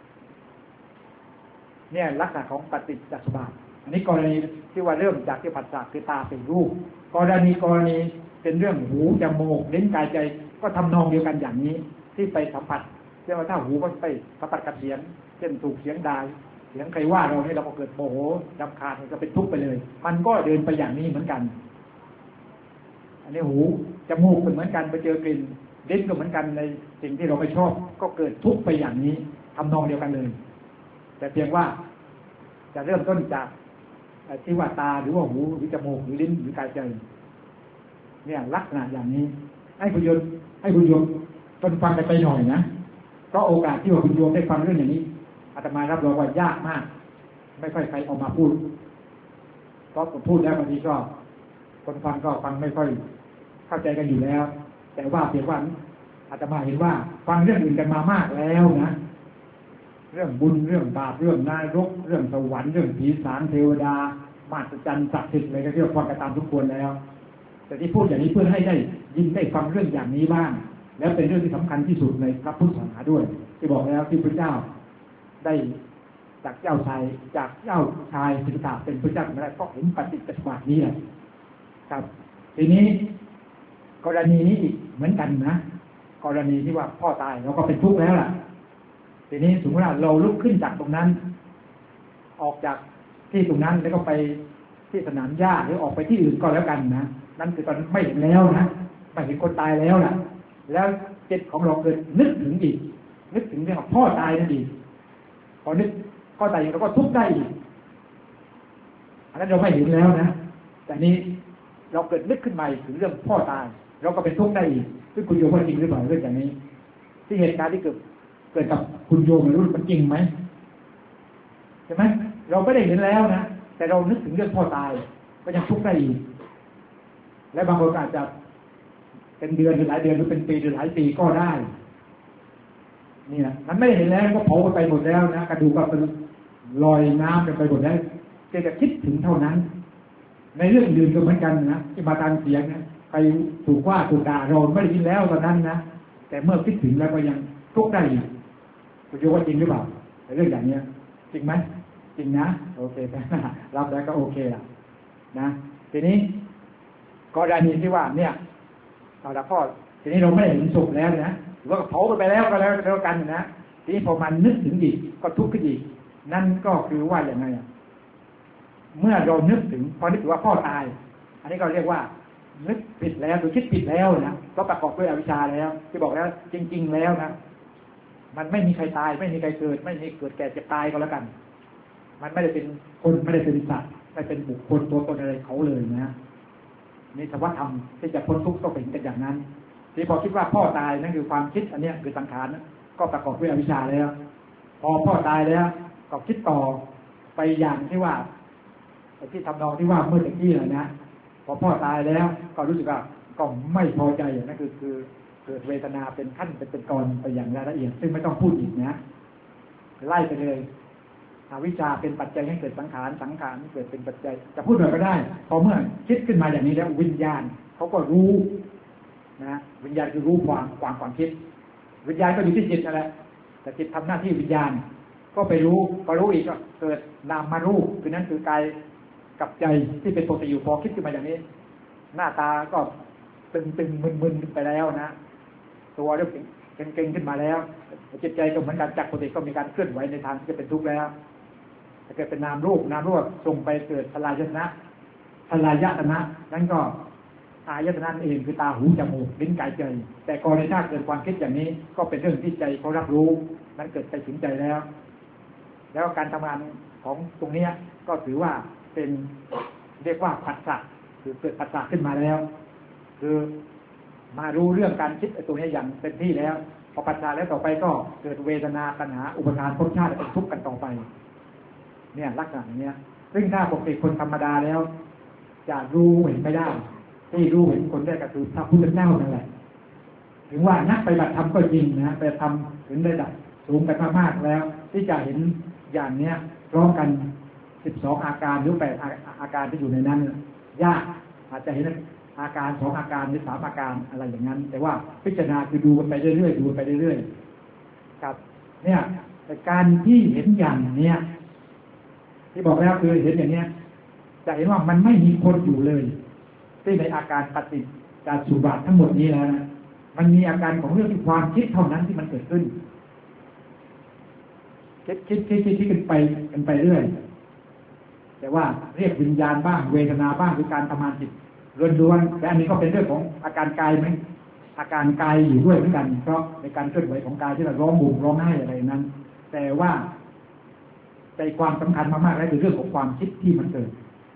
เนี่ยลักษณะของปฏิจจสมุปบาทอันนี้กรณีที่ว่าเริ่มจากที่ผัสสะคือตาเป็นรูปกรณีกรณีเป็นเรื่องหูจมูกลิ้นกายใจก็ทำนองเดียวกันอย่างนี้ที่ไปสัมผัสเช่นว่าถ้าหูก็ไปสัมผัสกับเสียงเช่นถูกเสียงด่าเสียงใครว่าเราเนี่ยเราก็เกิดโมโหรำคาญก็เป็นทุกข์ไปเลยมันก็เดินไปอย่างนี้เหมือนกันอันนี้หูจมูกเป็นเหมือนกันไปเจอกลิ่นลิ้นก็เหมือนกันในสิ่งที่เราไม่ชอบก็เกิดทุกข์ไปอย่างนี้ทำนองเดียวกันเลยแต่เพียงว่าจะเริ่มต้นจากที่ว่าตาหรือว่าหูหรือจมูกหรือลิ้นหรือกายใจเนี่ยลักษณะอย่างนี้ให้คุณโยมให้คุณโยมต้นฟังกันไปหน่อยนะเพราะโอกาสที่ว่าคุณโยมได้ฟังเรื่องอย่างนี้อาตมารับรองว่ายากมากไม่ค่อยใครออกมาพูดเพราะผมพูดแล้วบางทีก็คนฟังก็ฟังไม่ค่อยเข้าใจกันอยู่แล้วแต่ว่าเพียงว่าอาตมาเห็นว่าฟังเรื่องอื่นกันมามากแล้วนะเรื่องบุญเรื่องบาปเรื่องนรกเรื่องสวรรค์เรื่องผีสางเทวดามาตรจันทร์ศักดิ์สิทธิ์อะไรก็เรียกฟังกันตามทุกคนแล้วแต่ที่พูดอย่างนี้เพื่อให้ได้ยินได้ฟังเรื่องอย่างนี้บ้างแล้วเป็นเรื่องที่สำคัญที่สุดในพระพุทธศาสนาด้วยที่บอกแล้วที่พระเจ้าได้จากเจ้าชายจากเจ้าชายสิทธัตถะเป็นพระเจ้ามาได้ก็เห็นปฏิจจสมุปบาทนี้แหละครับทีนี้กรณีนี้อีกเหมือนกันนะกรณีที่ว่าพ่อตายเราก็เป็นทุกข์แล้วล่ะทีนี้สมมติว่าเราลุกขึ้นจากตรงนั้นออกจากที่ตรงนั้นแล้วก็ไปที่สนามหญ้าหรือออกไปที่อื่นก็แล้วกันนะนั่นคือตอนไม่เห็นแล้วนะไม่เห็นคนตายแล้วล่ะแล้วจิตของเราเกิดนึกถึงอีกนึกถึงเรื่องของพ่อตายนั่นอีกพอนึกพ่อตายเราก็ทุกข์ได้อีกอันนั้นเราไม่เห็นแล้วนะแต่นี้เราเกิดนึกขึ้นมาถึงเรื่องพ่อตายเราก็เป็นทุกข์ได้อีกซึ่งคุณโยมว่าจริงหรือเปล่าเรื่องอย่างนี้ที่เหตุการณ์ที่เกิดเกิดกับคุณโยมไม่รู้มันจริงไหมใช่ไหมเราไม่ได้เห็นแล้วนะแต่เรานึกถึงเรื่องพ่อตายก็ยังทุกข์ได้อีกและบางคนอาจจะเป็นเดือนหรือหลายเดือนหรือเป็นปีหรือหลายปีก็ได้นี่นะมันไม่เห็นแล้วก็เผาไปหมดแล้วนะกระดูกก็เป็นลอยน้ำไปหมดแล้วแกจะคิดถึงเท่านั้นในเรื่องอื่นก็เหมือนกันนะที่มาทางเสียงนะไปถูกว่าถูกด่าเราไม่ได้ยินแล้วตอนนั้นนะแต่เมื่อคิดถึงแล้วก็ยังทุกข์ได้อยู่คุณโยว่าจริงหรือเปล่าเรื่องอย่างนี้จริงไหมจริงนะโอเครับแล้วก็โอเคละนะทีนี้กรณีที่ว่าเนี่ยเอาละพ่อทีนี้เราไม่เห็นศพแล้วนะหรือว่าเผาไปแล้วก็แล้วแล้วกันนะทีนี้พอมันนึกถึงอีกก็ทุกข์ขึ้นอีกนั่นก็คือว่าอย่างไรเมื่อเรานึกถึงพอนึกถึงว่าพ่อตายอันนี้ก็เรียกว่านึกผิดแล้วหรือคิดผิดแล้วนะก็ประกอบด้วยอวิชชาแล้วที่บอกแล้วจริงๆแล้วนะมันไม่มีใครตายไม่มีใครเกิดไม่มีเกิดแก่เจ็บตายก็แล้วกันมันไม่ได้เป็นคนไม่ได้เป็นสัตว์ไม่เป็นบุคคลตัวตนอะไรเขาเลยนะนี่สภาวะธรรมที่จะพ้นทุกข์ต้องเป็นกันอย่างนั้นที่พอคิดว่าพ่อตายนั่นคือความคิดอันนี้คือสังขารก็ประกอบด้วยอวิชชาแล้วพอพ่อตายแล้วก็คิดต่อไปอย่างที่ว่าที่ทำนองที่ว่าเมื่อตะกี้เลยนะพอพ่อตายแล้วก็รู้สึกว่าก็ไม่พอใจอย่างนั้นคือคือเกิดเวทนาเป็นขั้นเป็นเป็นตอนไปอย่างรายละเอียดซึ่งไม่ต้องพูดอีกนะไล่ไปเลยอวิชชาเป็นปัจจัยให้เกิดสังขารสังขารเกิดเป็นปัจจัยจะพูดแบบก็ได้พอเมื่อคิดขึ้นมาอย่างนี้แล้ววิญญาณเขาก็รู้นะวิญญาณคือรู้ความความความคิดวิญญาณก็อยู่ที่จิตนั่นแหละแต่จิตทำหน้าที่วิญญาณก็ไปรู้พอรู้อีกก็เกิดนามมารู้คือนั้นคือกายกับใจที่เป็นปกติอยู่พอคิดขึ้นมาอย่างนี้หน้าตาก็ตึงตึงมึนมึนไปแล้วนะตัวเริ่มเก่งเก่งขึ้นมาแล้วจิตใจก็เหมือนกันจากปกติก็มีการเคลื่อนไหวในทางที่จะเป็นทุกข์แล้วถ้าเกิดเป็นนามรูปนามรูปส่งไปเกิดพลายตนะพลายตนะนั่นก็อายตนะเองคือตาหูจมูกลิ้นกายใจแต่กรณีถ้าเกิดความคิดอย่างนี้ก็เป็นเรื่องที่ใจเขารับรู้นั้นเกิดไปถึงใจแล้วแล้วการทำงานของตรงนี้ก็ถือว่าเป็นเรียกว่าผัสสะคือเกิดผัสสะขึ้นมาแล้วคือมารู้เรื่องการคิดตัวนี้อย่างเต็มที่แล้วพอผัสสะแล้วต่อไปก็เกิดเวทนาตัณหาอุปทานภพชาติเป็นทุกข์กันต่อไปเนี่ยลักษณะอย่างนี้ซึ่งถ้าปกติคนธรรมดาแล้วจะรู้เห็นไม่ได้ที่รู้เห็นคนได้ก็คือพระพุทธเจ้านั่นแหละถึงว่านักปฏิบัติธรรมก็จริงนะแต่ทำถึงได้ดับสูงกันมากๆแล้วที่จะเห็นอย่างเนี้ยพร้อมกันสิบสองอาการหรือแปดอาการที่อยู่ในนั้นยากอาจจะเห็นอาการสองอาการหรือสามอาการอะไรอย่างนั้นแต่ว่าพิจารณาคือดูกันไปเรื่อยๆดูไปเรื่อยๆครับเนี่ยแต่การที่เห็นอย่างเนี้ยที่บอกแล้วคือเห็นอย่างเนี้ยจะเห็นว่ามันไม่มีคนอยู่เลยที่ในอาการปฏิจจสุบาททั้งหมดนี้แล้วนะมันมีอาการของเรื่องที่ความคิดเท่านั้นที่มันเกิดขึ้นคิดคิดคิดคิดคิดกันไปกันไปเรื่อยแต่ว่าเรียกวิญญาณบ้างเวทนาบ้างคือการทำงานจิตล้วนๆและอันนี้ก็เป็นเรื่องของอาการกายไหมอาการกายอยู่ด้วยเหมือนกันเพราะในการเคลื่อนไหวของกายที่เราร้องบุ่มร้องไห้อะไรนั้นแต่ว่าใจความสำคัญมากๆแล้วคือเรื่องของความคิดที่มันเกิด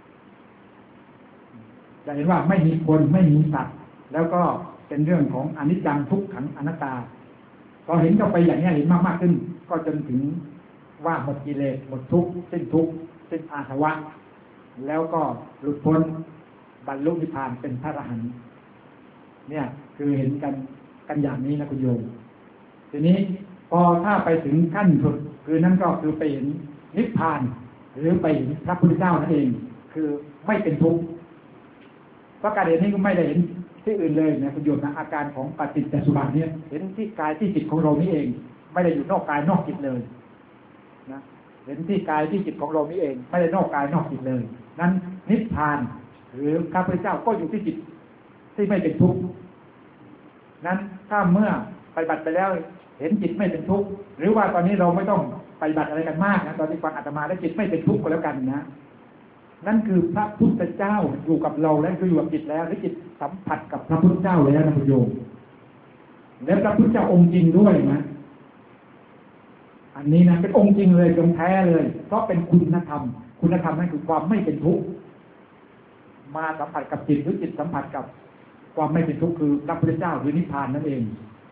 จะเห็นว่าไม่มีคนไม่มีสัตว์แล้วก็เป็นเรื่องของอนิจจังทุกขังอนัตตาพอเห็นเข้าไปอย่างนี้เห็นมากๆขึ้นก็จนถึงว่าหมดกิเลสหมดทุกข์สิ้นทุกข์สิ้นอาสวะแล้วก็หลุดพ้นบรรลุนิพพานเป็นพระอรหันต์เนี่ยคือเห็นกันกันอย่างนี้นะคุณโยมทีนี้พอถ้าไปถึงขั้นสุดคือนั่นก็คือไปเห็นนิพพานหรือไปเห็นพระพุทธเจ้านั่นเองคือไม่เป็นทุกข์เพราะการเห็นนี้ก็ไม่ได้เห็นที่อื่นเลยนะคุณโยมนะอาการของปฏิจจสุบาทเนี่ยเห็นที่กายที่จิตของเรานี่เองไม่ได้อยู่นอกกายนอกจิตเลยนะเห็นที่กายที่จิตของเรานี่เองไม่ได้นอกกายนอกจิตเลยนั้นนิพพานหรือพระพุทธเจ้าก็อยู่ที่จิตที่ไม่เป็นทุกข์นั้นถ้าเมื่อปฏิบัติไปแล้วเห็นจิตไม่เป็นทุกข์หรือว่าตอนนี้เราไม่ต้องปฏิบัติอะไรกันมากนะตอนที่ฟังอาตมาแล้วจิตไม่เป็นทุกข์ก็แล้วกันนะนั่นคือพระพุทธเจ้าอยู่กับเราแล้วคืออยู่กับจิตแล้วหรือจิตสัมผัสกับพระพุทธเจ้าแล้วนะคุณโยมและพระพุทธเจ้าองค์จริงด้วยนะอันนี้นะเป็นองค์จริงเลยองค์แท้เลยเพราะเป็นคุณธรรมคุณธรรมนั่นคือความไม่เป็นทุกข์มาสัมผัสกับจิตหรือจิตสัมผัสกับความไม่เป็นทุกข์คือพระพุทธเจ้าหรือนิพพานนั่นเอง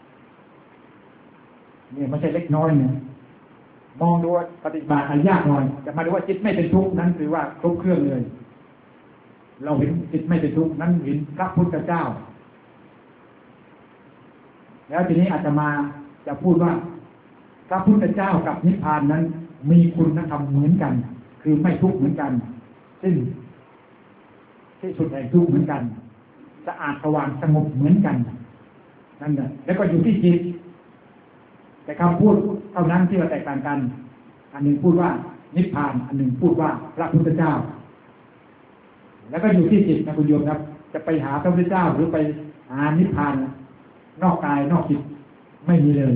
เนี่ยไม่ใช่เล็กน้อยนะมองดูปฏิบัติยากหน่อยจะมาดูว่าจิตไม่เป็นทุกข์นั้นคือว่าครบเครื่องเลยเราเห็นจิตไม่เป็นทุกข์นั้นเห็นพระพุทธเจ้าแล้วทีนี้อาตมาจะพูดว่าพระพุทธเจ้ากับนิพพานนั้นมีคุณธรรมเหมือนกันคือไม่ทุกข์เหมือนกันซึ่งที่สุดแห่งทุกข์เหมือนกันสะอาดสว่างสงบเหมือนกันนั่นแหละแล้วก็อยู่ที่จิตแต่คำพูดเท่านั้นที่ว่าแตกต่างกันอันหนึ่งพูดว่านิพพานอันหนึ่งพูดว่าพระพุทธเจ้าแล้วก็อยู่ที่จิตนะคุณโยมครับจะไปหาพระพุทธเจ้าหรือไปหานิพพานนอกกายนอกจิตไม่มีเลย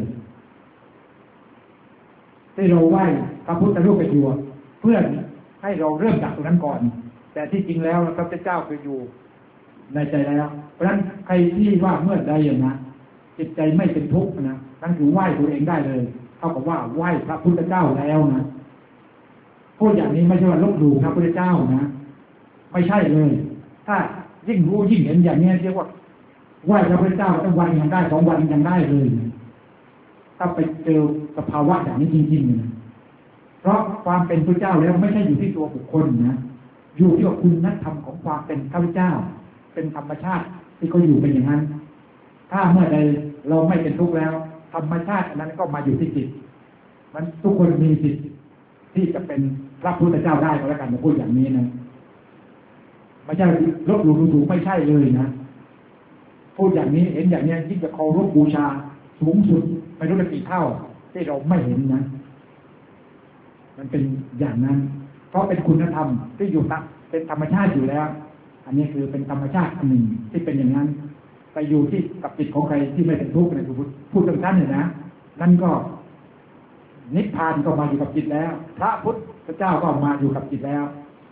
ที่เราไหว้พระพุทธรูปไปอยู่เพื่อให้เราเริ่มจากตรงนั้นก่อนแต่ที่จริงแล้วพระพุทธเจ้าคืออยู่ในใจแล้วเพราะฉะนั้นใครที่ว่าเมื่อใดอย่างนั้นจิตใจไม่เป็นทุกข์นะนั่นคือไหว้ตัวเองได้เลยเท่ากับว่าไหว้พระพุทธเจ้าแล้วนะพูดอย่างนี้ไม่ใช่ว่าลบหลู่พระพุทธเจ้านะไม่ใช่เลยถ้ายิ่งรู้ยิ่งเห็นอย่างนี้เรียกว่าไหว้พระพุทธเจ้าตั้งวันยังได้สองวันยังได้เลยถ้าไปเจอสภาวะอย่างนี้จริงๆนะเพราะความเป็นพระเจ้าแล้วไม่ใช่อยู่ที่ตัวบุคคลนะอยู่ที่ว่าคุณธรรมของความเป็นพระเจ้าเป็นธรรมชาติที่เขาอยู่เป็นอย่างนั้นถ้าเมื่อใดเราไม่เป็นทุกข์แล้วธรรมชาตินั้นก็มาอยู่ที่จิตมันทุกคนมีสิทธิ์ที่จะเป็นพระพุทธเจ้าได้ก็แล้วกันมาพูดอย่างนี้นะไม่ใช่ลบหลู่ดูถูกไม่ใช่เลยนะพูดอย่างนี้เห็นอย่างนี้ยิ่งจะเคารพบูชาสูงสุดไม่รู้จะกี่เท่าที่เราไม่เห็นนะมันเป็นอย่างนั้นเพราะเป็นคุณธรรมที่อยู่ตั้งเป็นธรรมชาติอยู่แล้วอันนี้คือเป็นธรรมชาติอันหนึ่งที่เป็นอย่างนั้นไปอยู่ที่กับจิตของใครที่ไม่เป็นทุกข์นะคือพูดตรงนั้นเนี่ยนะนั่นก็นิพพานก็มาอยู่กับจิตแล้วพระพุทธเจ้าก็มาอยู่กับจิตแล้ว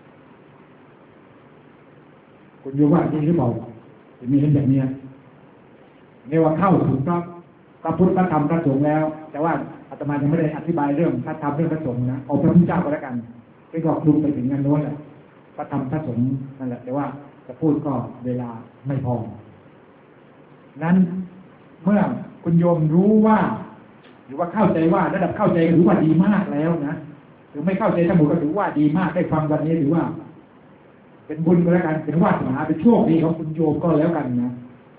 คุณโยมว่าจริงหรือเปล่าจะมีเห็นแบบนี้เรียกว่าเข้าถึงพระพระพุทธพระธรรมพระสงฆ์แล้วแต่ว่าอาตมายังไม่ได้อธิบายเรื่องพระธรรมเรื่องพระสงฆ์นะเอาพระพุทธเจ้าก็แล้วกันที่ก็คลุมไปถึงงานโน้นแหละพระธรรมพระสงฆ์นั่นแหละแต่ว่าจะพูดก็เวลาไม่พอนั้นเมื่อคุณโยมรู้ว่าหรือว่าเข้าใจว่าระดับเข้าใจถือว่าดีมากแล้วนะหรือไม่เข้าใจทั้งหมดก็ถือว่าดีมากได้ฟังวันนี้ถือว่าเป็นบุญก็แล้วกันเป็นวาสนาเป็นโชคดีของคุณโยมก็แล้วกันนะ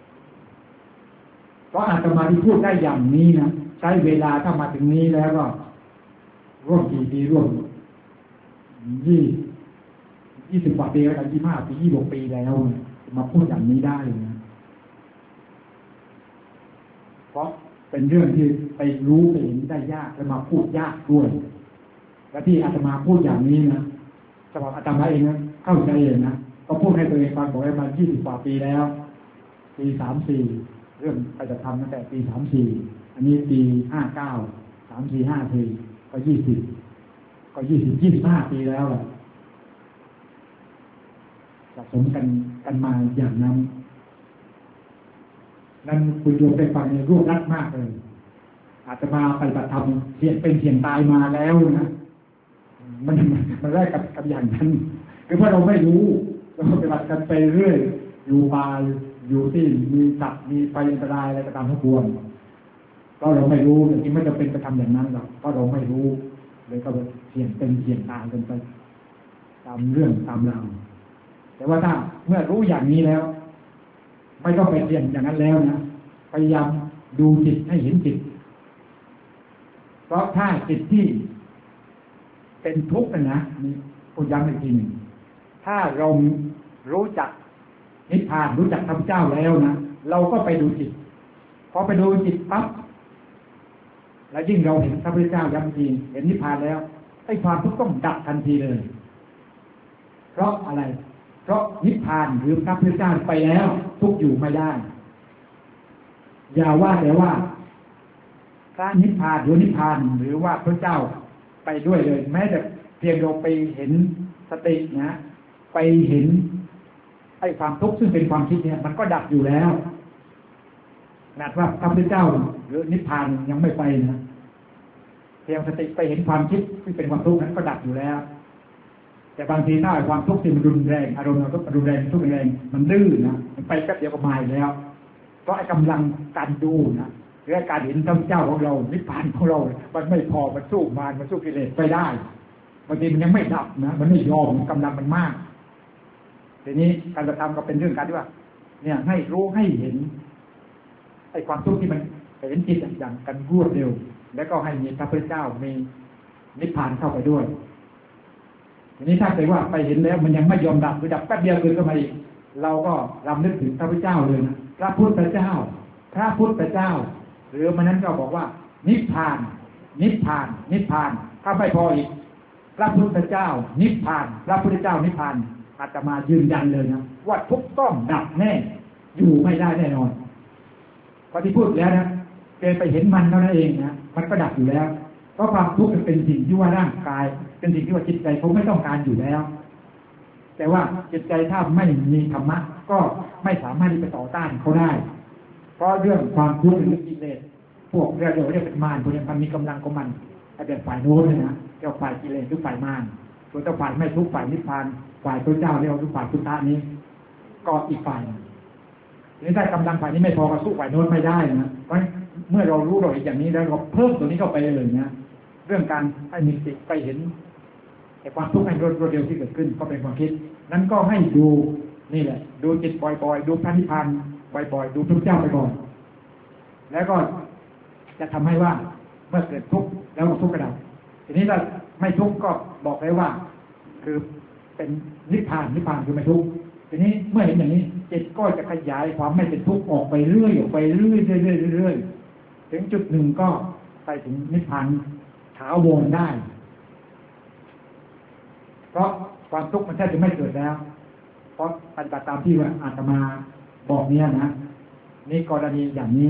เพราะอาตมาที่พูดได้อย่างนี้นะใช้เวลาถ้ามาถึงนี้แล้วก็ร่วมกี่ปีร่วมยี่ยี่สิบกว่าปีแล้วกันยี่ห้าปียี่หกปีแล้วมาพูดอย่างนี้ได้นะเพราะเป็นเรื่องที่ไปรู้ไปเห็นได้ยากและมาพูดยากด้วยและที่อาตมาพูดอย่างนี้นะสำหรับอาตมาเองนะเข้าใจเองนะก็พูดให้ตัวเองฟังบอกให้มายี่สิบกว่าปีแล้วปีสามสี่เรื่องไปจะทำตั้งแต่ปีสามสี่อันนี้ปีห้าเก้าสามสี่ห้าสี่ก็ยี่สิบก็ยี่สิบยี่สิบห้าปีแล้วแหละสะสมกันกันมาอย่างนั้นนั้นคุณโยมได้ฟังในรูปรัดมากเลยอาจจะมาปฏิบัติธรรมเสี่ยงเป็นเสี่ยงตายมาแล้วนะมันมันได้กับกับอย่างนั้นคือเพราะเราไม่รู้เราปฏิบัติกันไปเรื่อยอยู่ป่าอยู่ที่มีสัตว์มีไฟอันตรายอะไรก็ตามทั้งปวงก็เราไม่รู้จริงไม่จำเป็นไปทำอย่างนั้นหรอกเพราะเราไม่รู้เลยก็เสี่ยงเป็นเสี่ยงตายกันไปตามเรื่องตามราวแต่ว่าถ้าเมื่อรู้อย่างนี้แล้วไม่ต้องไปเสี่ยงอย่างนั้นแล้วนะพยายามดูจิตให้เห็นจิตเพราะถ้าจิตที่เป็นทุกข์นะนี่พูดย้ำอีกทีหนึ่งถ้าเรารู้จักนิพพานรู้จักธรรมเจ้าแล้วนะเราก็ไปดูจิตพอไปดูจิตปั๊บแล้วยิ่งเราเห็นพระพุทธเจ้าย้ำทีเห็นนิพพานแล้วไอ้ความทุกข์ต้องดับทันทีเลยเพราะอะไรเพราะนิพพานหรือพระพุทธเจ้าไปแล้วทุกข์อยู่ไม่ได้อย่าว่าแต่ว่าพระนิพพานหรือนิพพานหรือว่าพระเจ้าไปด้วยเลยแม้แต่เพียงเราไปเห็นสตินะไปเห็นไอ้ความทุกข์ซึ่งเป็นความคิดเนี่ยมันก็ดับอยู่แล้วขนาดว่าพระพุทธเจ้าหรือนิพพานยังไม่ไปนะเพียงสติไปเห็นความคิดที่เป็นความทุกข์นั้นก็ดับอยู่แล้วแต่บางทีถ้าความทุกข์ที่มันรุนแรงอารมณ์เราก็รุนแรงทุกข์แรงมันดื้อนะมันไปแป๊บเดียวก็มาแล้วเพราะไอ้กำลังการดูนะหรือการเห็นธรรมเจ้าของเรานิพพานของเรามันไม่พอมันสู้มารมันสู้กิเลสไปได้บางทีมันยังไม่ดับนะมันไม่ยอมกำลังมันมากทีนี้การกระทำก็เป็นเรื่องการที่ว่าเนี่ยให้รู้ให้เห็นไอ้ความทุกข์ที่มันเห็นจิตอย่างกันรวดเร็วแล้วก็ให้มีพระพุทธเจ้ามีนิพพานเข้าไปด้วยทีนี้ถ้าเกิดว่าไปเห็นแล้วมันยังไม่ยอมดับหรือดับแป๊บเดียวเกินก็มาอีกเราก็รำลึกถึงพระพุทธเจ้าเลยนะพระพุทธเจ้าพระพุทธเจ้าหรือมันนั้นก็บอกว่านิพพานนิพพานนิพพานถ้าไม่พออีกพระพุทธเจ้านิพพานพระพุทธเจ้านิพพานอาตมายืนยันเลยนะว่าทุกต้องดับแน่อยู่ไม่ได้แน่นอนพอที่พูดแล้วนะเกิดไปเห็นมันเท่านั้นเองนะมันก็ดับอยู่แล้วเพราะความทุกข์มันเป็นสิ่งที่ว่าร่างกายเป็นสิ่งที่ว่าจิตใจเขาไม่ต้องการอยู่แล้วแต่ว่าจิตใจถ้าไม่มีธรรมะก็ไม่สามารถที่จะต่อต้านเขาได้เพราะเรื่องความทุกข์หรือกิเลสพวกเรียกเรียกเป็นมารพวกนี้มันมีกำลังของมันแต่เป็นฝ่ายโน้นเลยนะเจ้าฝ่ายกิเลสหรือฝ่ายมารส่วนเจ้าฝ่ายไม่ทุกข์ฝ่ายนิพพานฝ่ายพระเจ้าเรียกว่าฝ่ายพุทธะนี้ก็อีกฝ่ายทีนี้ได้กำลังฝ่ายนี้ไม่พอก็สู้ฝ่ายโน้นไม่ได้นะเพราะเมื่อเรารู้เราเห็นอย่างนี้แล้วเราเพิ่มตัวนี้เข้าไปเลยนะเรื่องการให้มีสติไปเห็นแต่ความทุกข์ในรวดเร็วที่เกิดขึ้นก็เป็นความคิดนั้นก็ให้ดูนี่แหละดูจิตบ่อยๆดูพระนิพพานบ่อยๆดูพระเจ้าบ่อยๆแล้วก็จะทำให้ว่าเมื่อเกิดทุกข์แล้วทุกข์กระดับทีนี้ถ้าไม่ทุกข์ก็บอกได้ว่าคือเป็นนิพพานนิพพานคือไม่ทุกข์ทีนี้เมื่อเห็นอย่างนี้จิตก็จะขยายความไม่เป็นทุกข์ออกไปเรื่อยออกไปเรื่อยเรื่อยเรื่อยเรื่อยถึงจุดหนึ่งก็ไปถึงนิพพานถาวรได้เพราะความทุกข์มันแทบจะไม่เกิดแล้วเพราะปฏิบัติตามที่ว่าอาตมาบอกเนี้ยนะนี่กรณีอย่างนี้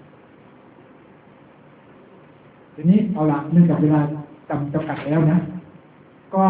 ทีนี้เอาละเนื่องจากเวลาจำจำกัดแล้วนะก็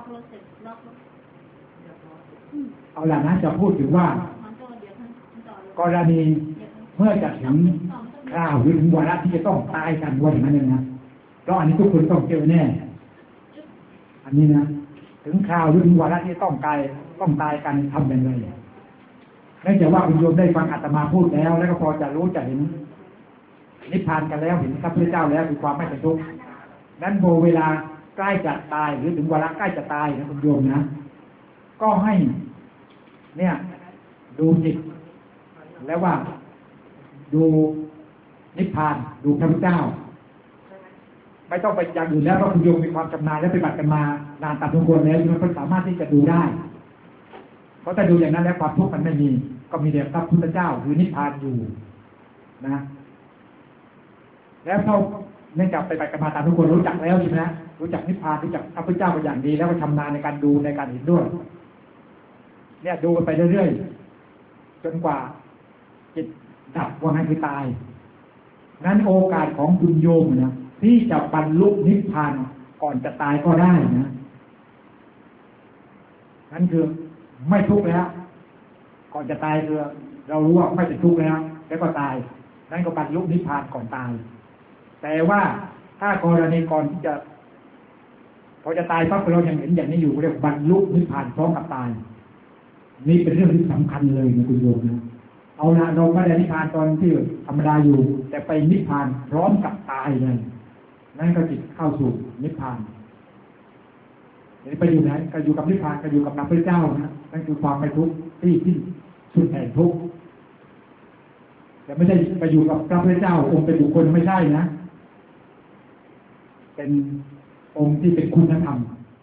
เอาละนะจะพูดถึงว่ากรณีเมื่อจะถึงคราวหรือถึงวาระที่จะต้องตายกันว่าอย่างนั้นเลยนะเพราะอันนี้ทุกคนต้องเจอแน่อันนี้นะถึงคราวหรือถึงวาระที่ต้องตายต้องตายกันทำอย่างไรเนื่องจากว่าคุณโยมได้ฟังอาตมาพูดแล้วแล้วก็พอจะรู้จะเห็นนิพพานกันแล้วเห็นพระพุทธเจ้าแล้วคือความไม่เป็นทุกข์นั้นโบเวลาใกล้จะตายหรือถึงวาระใกล้จะตายนะคุณโยมนะก็ให้เนี่ยดูจิตแล้วว่าดูนิพพานดูพระพุทธเจ้าไม่ต้องไปอย่างอื่นแล้วเพราะคุณโยมมีความชำนาญและปฏิบัติกันมานานตามสมควรแล้วมันก็สามารถที่จะดูได้เพราะถ้าดูอย่างนั้นแล้วความทุกข์มันไม่มีก็มีแต่พระพุทธเจ้าคือนิพพานอยู่นะแล้วพอเนื่องจากไปไปกันมาตามทุกคนรู้จักแล้วใช่ไหมนะรู้จักนิพพานรู้จักพระพุทธเจ้าเป็นอย่างดีแล้วก็ชำนาญในการดูในการเห็นด้วยเนี่ยดูไปเรื่อยๆจนกว่าจิตดับว่างั้นคือตายนั้นโอกาสของคุณโยมนะที่จะบรรลุนิพพานก่อนจะตายก็ได้นะนั่นคือไม่ทุกข์แล้วก่อนจะตายคือเรารู้ว่าไม่เป็นทุกข์แล้วแล้วก็ตายนั่นก็บรรลุนิพพานก่อนตายแต่ว่าถ้ากรณีก่อนที่จะพอจะตายปั๊บเรายังเห็นอย่างนี้อยู่เรียกบรรลุนิพพานพร้อมกับตายนี่เป็นเรื่องที่สำคัญเลยนะคุณโยมนะเอาละเราไม่ได้นิพพานตอนที่ธรรมดาอยู่แต่ไปนิพพานพร้อมกับตายเลยนั่นก็จิตเข้าสู่นิพพานนี่ไปอยู่ไหนก็อยู่กับนิพพานก็อยู่กับพระพุทธเจ้านะนั่นคือความไม่ทุกข์ที่ที่สุดแห่งทุกข์แต่ไม่ได้ไปอยู่กับพระพุทธเจ้าองค์เป็นบุคคลไม่ใช่นะเป็นองค์ที่เป็นคุณธรรม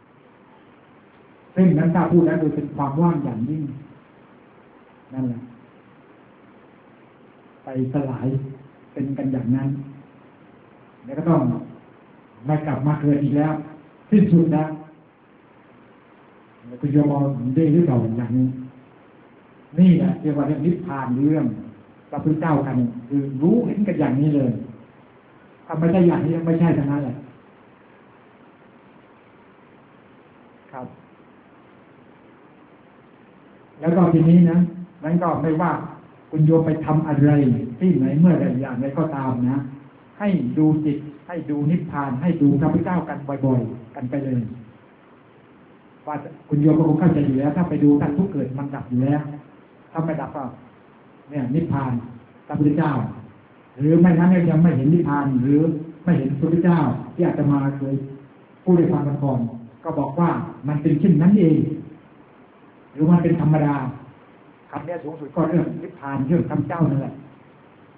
ซึ่งนั้นถ้าพูดแล้วโดยเป็นความว่างอย่างยิ่งนั่นแหละไปสลายเป็นกันอย่างนั้นแล้วก็ต้องไม่กลับมาเกิดอีกแล้วสิ้นสุดแล้วคุณโยมได้หรือเปล่าอย่างนี้นี่แหละเรียกว่าเรื่องนิพพานเรื่องพระพุทธเจ้ากันคือรู้เห็นกันอย่างนี้เลยถ้าไม่ใช่อย่างนี้ไม่ใช่ทั้งนั้นแหละครับแล้วก็ทีนี้นะนั้นก็ไม่ว่าคุณโยมไปทำอะไรที่ไหนเมื่อใดอย่างไรก็ตามนะให้ดูจิตให้ดูนิพพานให้ดูพระพุทธเจ้ากันบ่อยๆกันไปเลยว่าคุณโยมก็คงเข้าใจอยู่แล้วถ้าไปดูท่านทุกเกิดมันดับอยู่แล้วถ้าไม่ดับก็เนี่ยนิพพานพระพุทธเจ้าหรือไม่นั้นยังไม่เห็นนิพพานหรือไม่เห็นพระพุทธเจ้าที่อาตมาเคยพูดในฟังกันก่อนก็บอกว่ามันเป็นเช่นนั้นเองหรือมันเป็นธรรมดาคำนี้สูงสุดก็เรื่องนิพพานเรื่องธรรมเจ้านั่นแหละ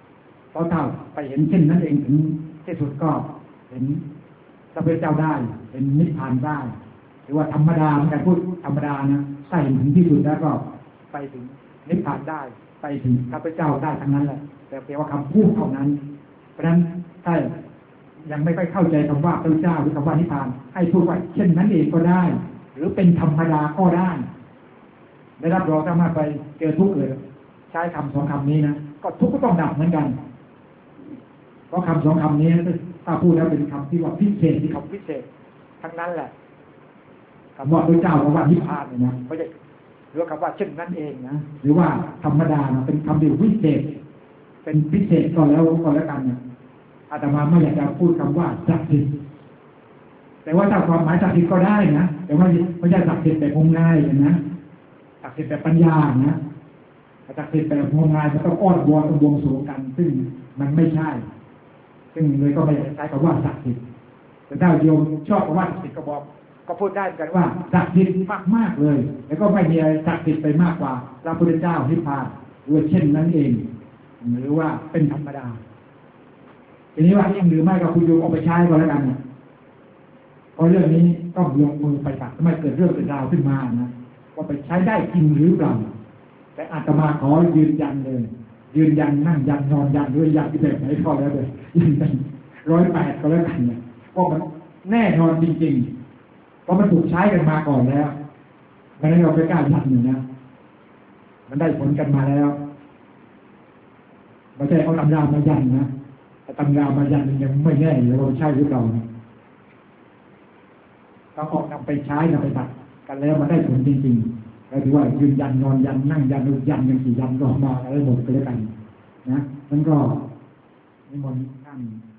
เพราะถ้าไปเห็นเช่นนั้นเองถึงที่สุดก็เห็นพระพุทธเจ้าได้เห็นนิพพานได้หรือว่าธรรมดาเหมือนกันพูดธรรมดานะถ้าเห็นถึงที่สุดแล้วก็ไปถึงนิพพานได้ไปถึงพระพุทธเจ้าได้ทั้งนั้นแหละแต่เพียงว่าคำพูดเท่านั้นเพราะฉะนั้นถ้ายังไม่ค่อยเข้าใจคำว่าพระพุทธเจ้าหรือคำว่านิพพานให้พูดว่าเช่นนั้นเองก็ได้หรือเป็นธรรมดาก็ได้ได้รับรองถ้ามาไปเจอทุกข์เลยใช้คำสองคำนี้นะก็ทุกข์ก็ต้องดับเหมือนกันเพราะคำสองคำนี้ถ้าพูดแล้วเป็นคำที่ว่าพิเศษที่คำพิเศษทั้งนั้นแหละคำว่าพระเจ้าคำว่านิพพานเนี่ยนะไม่ใช่หรือคำว่าเช่นนั้นเองนะหรือว่าธรรมดานะเป็นคำที่วิเศษเป็นพิเศษก็แล้วก็แล้วกันเนี่ยอาตมาไม่อยากจะพูดคำว่าศักดิ์สิทธิ์แต่ว่าถ้าความหมายศักดิ์สิทธิ์ก็ได้นะแต่ว่าไม่ใช่ศักดิ์สิทธิ์แบบงมงายนะศักดิ์สิทธิ์แบบปัญญานะศักดิ์สิทธิ์แบบงมงายมันต้องอ้อนวอนต้องบวงสรวงกันซึ่งมันไม่ใช่ซึ่งเลยก็ไม่ใช้คำว่าศักดิ์สิทธิ์แต่ถ้าโยมชอบคำว่าศักดิ์สิทธิ์ก็บอกก็พูดได้กันว่าศักดิ์สิทธิ์มากมากเลยแล้วก็ไม่มีอะไรศักดิ์สิทธิ์ไปมากกว่าพระพุทธเจ้านิพพานหรือเช่นนั้นเองหรือว่าเป็นธรรมดาทีนี้ว่ายังหรือไม่ก็คุณโยมเอาไปใช้ก็แล้วกันเพราะเรื่องนี้ต้องลงมือไปตัดไม่เกิดเรื่องเกิดราวขึ้นมานะว่าไปใช้ได้จริงหรือเปล่าแต่อาตมาขอยืนยันเลยยืนยันนั่งยันนอนยันด้วยยันที่แบบไหนก็แล้วเลยยืนยันร้อยแปดก็แล้วกันเนี่ยเพราะมันแน่นอนจริงๆเพราะมันถูกใช้กันมาก่อนแล้วไม่ได้เราไปกล้ายันหนึ่งนะมันได้ผลกันมาแล้วไม่ใช่เอาตำรามายันนะตำรามายันยังไม่แน่เลยว่าใช่หรือเปล่าต้องออกนำไปใช้นำไปตัดกันแล้วมันได้ผลจริงๆก็ถือว่ายืนยันนอนยันนั่งยันดูยันยังกี่ยันก็มาอะไรหมดไปแล้วกันนะนั่นก็นิมนต์ท่าน